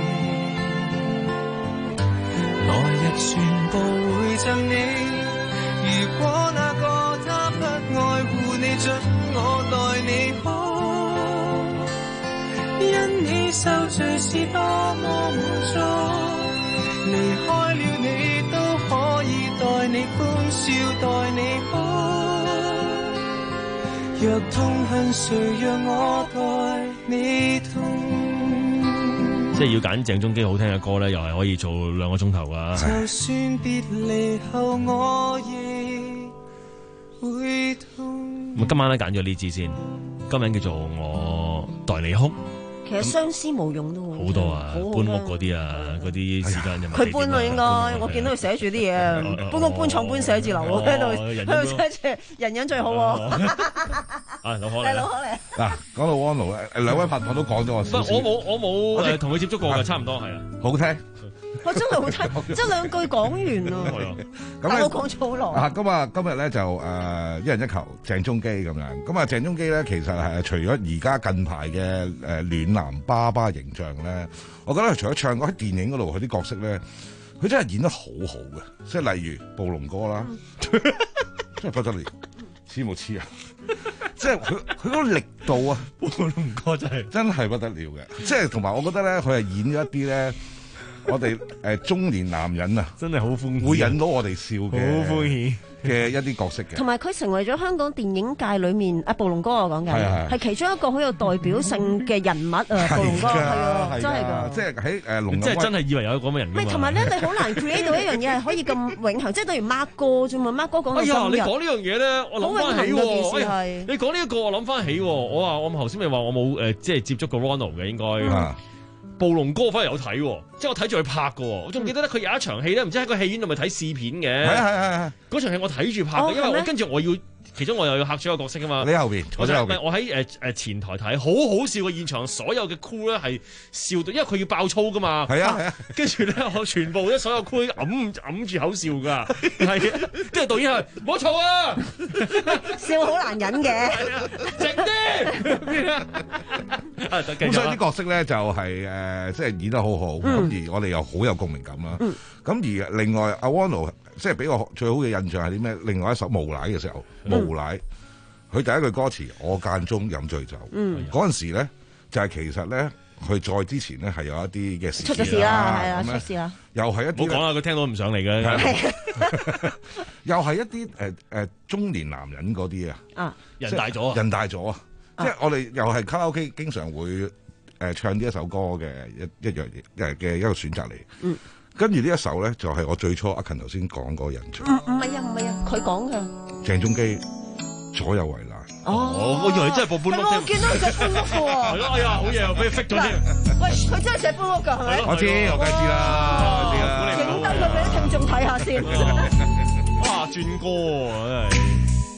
來日全部會贈你，如果那個他不愛護你準我待你好，因你受罪是多麼滿足，離開了你都可以待你歡笑待你好，若痛恨誰讓我代你痛。 即係要揀鄭中基好聽嘅歌咧，又係可以做兩個鐘頭噶。 就算別離後我亦會痛。 咁今晚咧揀咗呢支先，歌名叫做《我代你哭》。 其實相思無用都好多啊，搬屋嗰啲啊，嗰啲時間就佢搬啦應該，我見到佢寫住啲嘢，搬屋搬廠搬寫字樓喎，喺度喺度寫住人人最好喎。 啊，老可嚟， 老可嚟。 嗱，講到安奴咧，兩位拍檔都講咗我少少。 我冇我冇誒同佢接觸過嘅，差唔多係啊。 好聽。 我真係好聽，即係兩句講完啊！但我講咗好耐。 啊，咁啊，今日咧就誒、呃、一人一球，鄭中基咁樣。咁啊，鄭中基咧其實係除咗而家近排嘅誒暖男爸爸形象咧，我覺得除咗唱歌喺電影嗰度佢啲角色咧，佢真係演得好好嘅。即係例如暴龍哥啦，嗯、真係不得了，黐冇黐啊！即係佢佢嗰個力度啊，暴龍哥真係真係不得了嘅。即係同埋我覺得咧，佢係演咗一啲咧。我哋誒、呃、中年男人啊， 真係好歡喜， 會引到我哋笑嘅， 好歡喜嘅一啲角色嘅。 同埋佢成為咗香港電影界裏面啊，暴龍哥我講緊係其中一個好有代表性嘅人物啊，暴龍哥係啊，真係㗎， 即係喺誒龍， 即係真係以為有咁嘅人。 唔係同埋咧，你好難 create 到一樣嘢係可以咁永恆，即係等於 Mark 哥啫嘛。Mark 哥講到今日， 哎呀，你講呢樣嘢咧，我諗翻起喎、 哎。 你講呢一個，我諗翻起喎。我話我頭先咪話我冇誒，即係接觸過 Ronald 嘅應該。嗯暴龍哥反而有睇喎，即係我睇住佢拍嘅喎，我仲記得咧佢有一場戲咧，唔知喺個戲院度咪睇試片嘅。係係係係，嗰場戲我睇住拍嘅、哦，因為我跟住我要，其中我又要客串一個角色啊嘛。你後邊，我喺後邊。我喺誒誒前台睇，好好笑嘅現場，所有嘅 crew 咧係笑到，因為佢要爆粗噶嘛。係啊係啊，跟住咧我全部咧所有 crew 揞揞住口笑㗎，係，跟住導演係唔好嘈啊， 笑好難忍嘅， 靜啲。 咁所以啲角色咧就係、是、誒、呃，即係演得好好，咁、嗯、而我哋又好有共鳴感啦。咁、嗯、而另外阿 Wano 即係俾我最好嘅印象係啲咩？另外一首無賴嘅時候，嗯、無賴佢第一句歌詞，我間中飲醉酒。嗯，嗰陣時咧就係、是、其實咧，佢再之前咧係有一啲嘅事出咗事啦，係啊，出事啦， 又係一啲。 唔好講啦，佢聽到唔上嚟嘅。 又係一啲誒誒中年男人嗰啲啊， 啊，人大咗啊， 人大咗啊。即係我哋又係卡拉 OK 經常會誒、呃、唱呢一首歌嘅一一樣嘢嘅一個選擇嚟。嗯，跟住呢一首咧就係、是、我最初阿勤頭先講嗰個印象。 唔唔係啊唔係啊，佢講嘅。 鄭中基左右為難。 哦，我以為真係播搬屋添。 我見到佢寫搬屋嘅喎。係咯，哎呀，好嘢啊，俾佢 fit 咗添。喂，佢真係寫搬屋㗎，係咪？ 我知，我梗係知啦。 影低佢俾啲聽眾睇下先。 哇，轉歌啊，真係。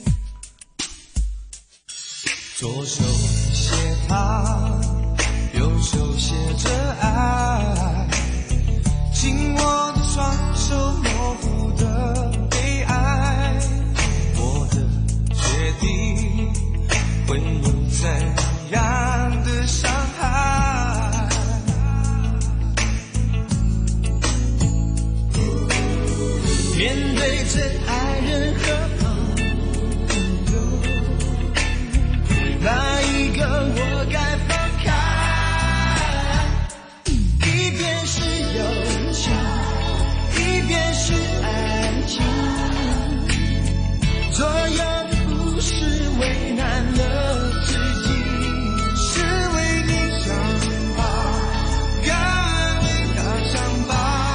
左手寫他，右手寫着愛，緊握的雙面对着爱人和朋友，哪一个我该放开？一边是友情，一边是爱情，所有的故事为难了自己，是为你想吧，该为他想吧。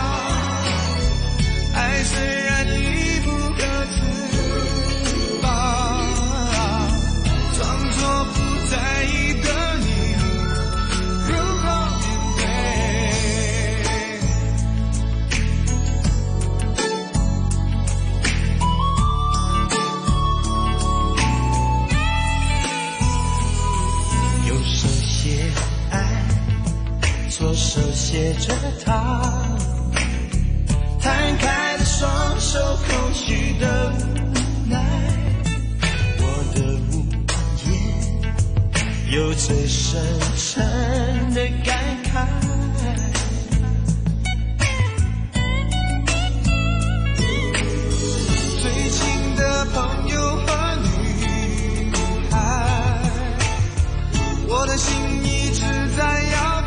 爱虽然已不可自拔，装作不在意的你如何面对？右手写爱，左手写着他，摊开的双手，空虚的无奈，我的无言有最深沉的感慨。最亲的朋友和女孩，我的心一直在摇摆。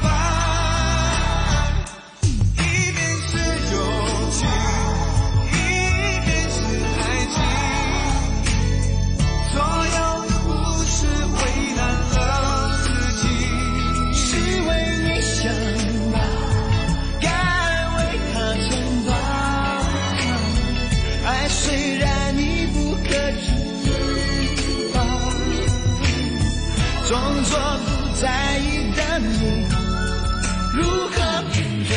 虽然你不可自拔，装作不在意的你如何面对？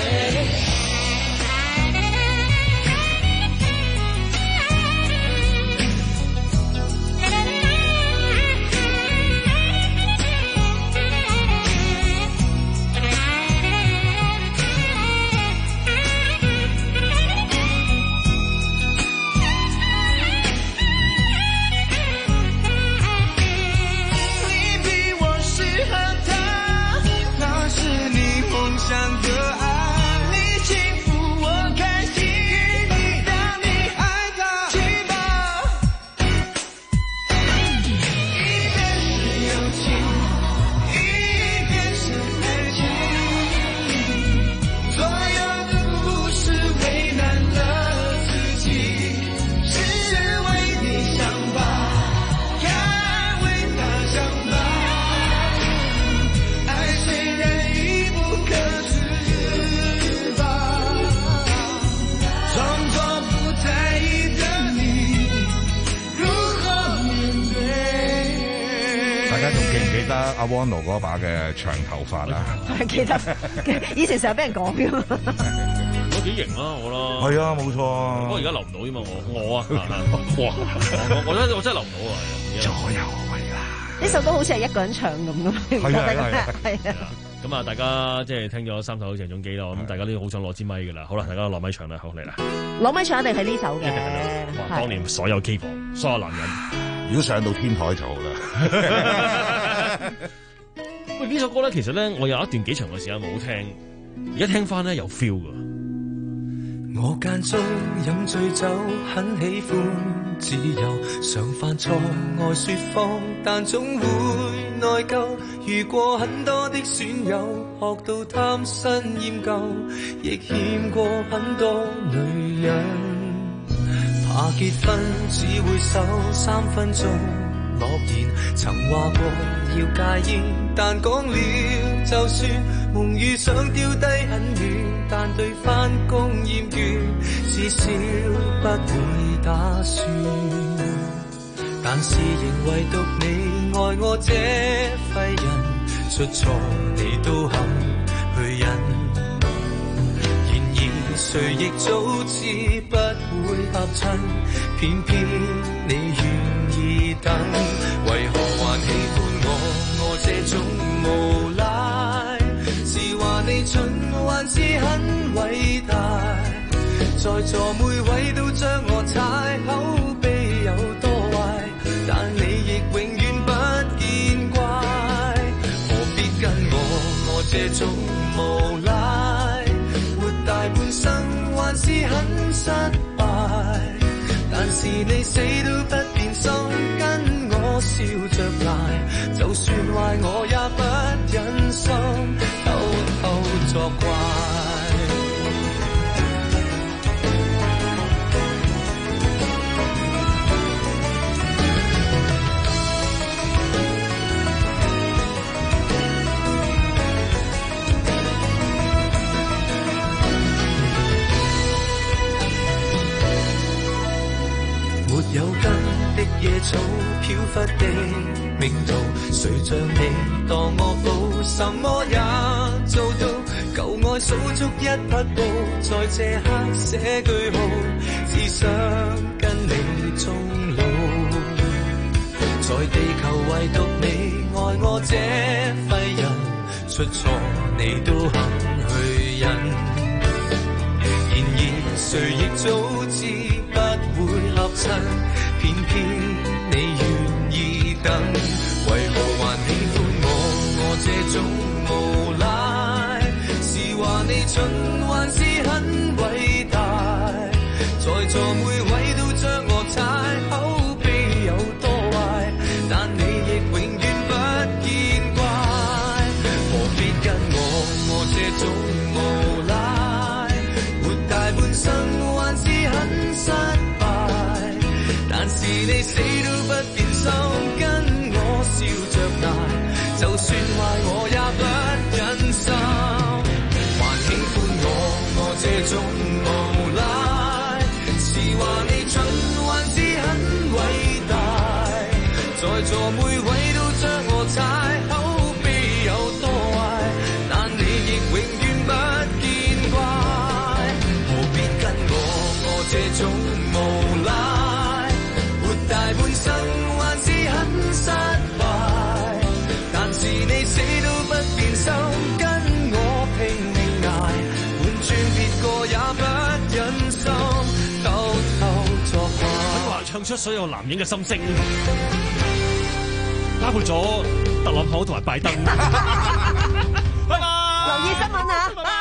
阿汪奴嗰把嘅長頭髮啊， 記得以前成日俾人講㗎嘛， 我幾型啊，我咯， 係啊，冇錯。 不過而家留唔到啫嘛，我我啊，哇，我真我真係留唔到啊， 左右為難。 呢首歌好似係一個人唱咁噶嘛，係啊係啊。 咁啊，大家即係聽咗三首鄭中基咯，咁大家都好想攞支咪噶啦。好啦，大家攞咪唱啦，好嚟啦。 攞咪唱一定係呢首嘅， 一定係啦。哇，當年所有 K 房，所有男人， 如果上到天台就好啦。 喂，呢首歌咧，其實咧，我有一段幾長嘅時間冇聽，而家聽翻咧有 feel 噶。 我間中飲醉酒，很喜歡自由，常犯錯愛說謊，但總會內疚。遇過很多的損友，學到貪新厭舊，亦欠過很多女人。怕結婚只會守三分鐘諾言，曾話過要戒煙，但講了就算，夢與想丟低很遠，但對返工厭倦，至少不會打算。但是仍唯獨你愛我這廢人，出錯你都肯去忍。然而誰亦早知不會合襯，偏偏你願意等。為何還喜歡我？我這種無賴，是話你蠢還是很偉大？在座每位都將我踩，口碑有多壞，但你亦永遠不見怪。何必跟我？我這種無賴，活大半生還是很失敗。 你死都不變心，跟我笑着賴，就算壞我也不忍心偷偷作怪。沒有根的野草飄忽地命途，誰像你當我好，什麼也做到，舊愛數足一匹布，在這刻寫句號，只想跟你終老。在地球唯獨你愛我這廢人，出錯你都肯去忍。然而誰亦早知不會合襯，偏偏你願意等，為何還喜歡我？我這種無賴，是話你蠢還是很偉大？在座每位都將我踩，口碑有多壞，但你亦永遠不見怪。何必跟我？我這種無賴，活大半生還是很失敗，但是你死都不變心，跟我笑着賴，就算壞我也不忍心。還喜歡我，我這種無賴，是話你蠢還是很偉大？在座每位都將我踩，口碑有多壞，但你亦永遠不見怪。何必跟我？我這種無賴，活大半生還是很失敗，但是你死都不變心，跟我拼命捱，換轉別個也不忍心偷偷作怪。 佢話唱出所有男人嘅心聲，包括咗特朗普同埋拜登。拜拜。 留意新聞啊！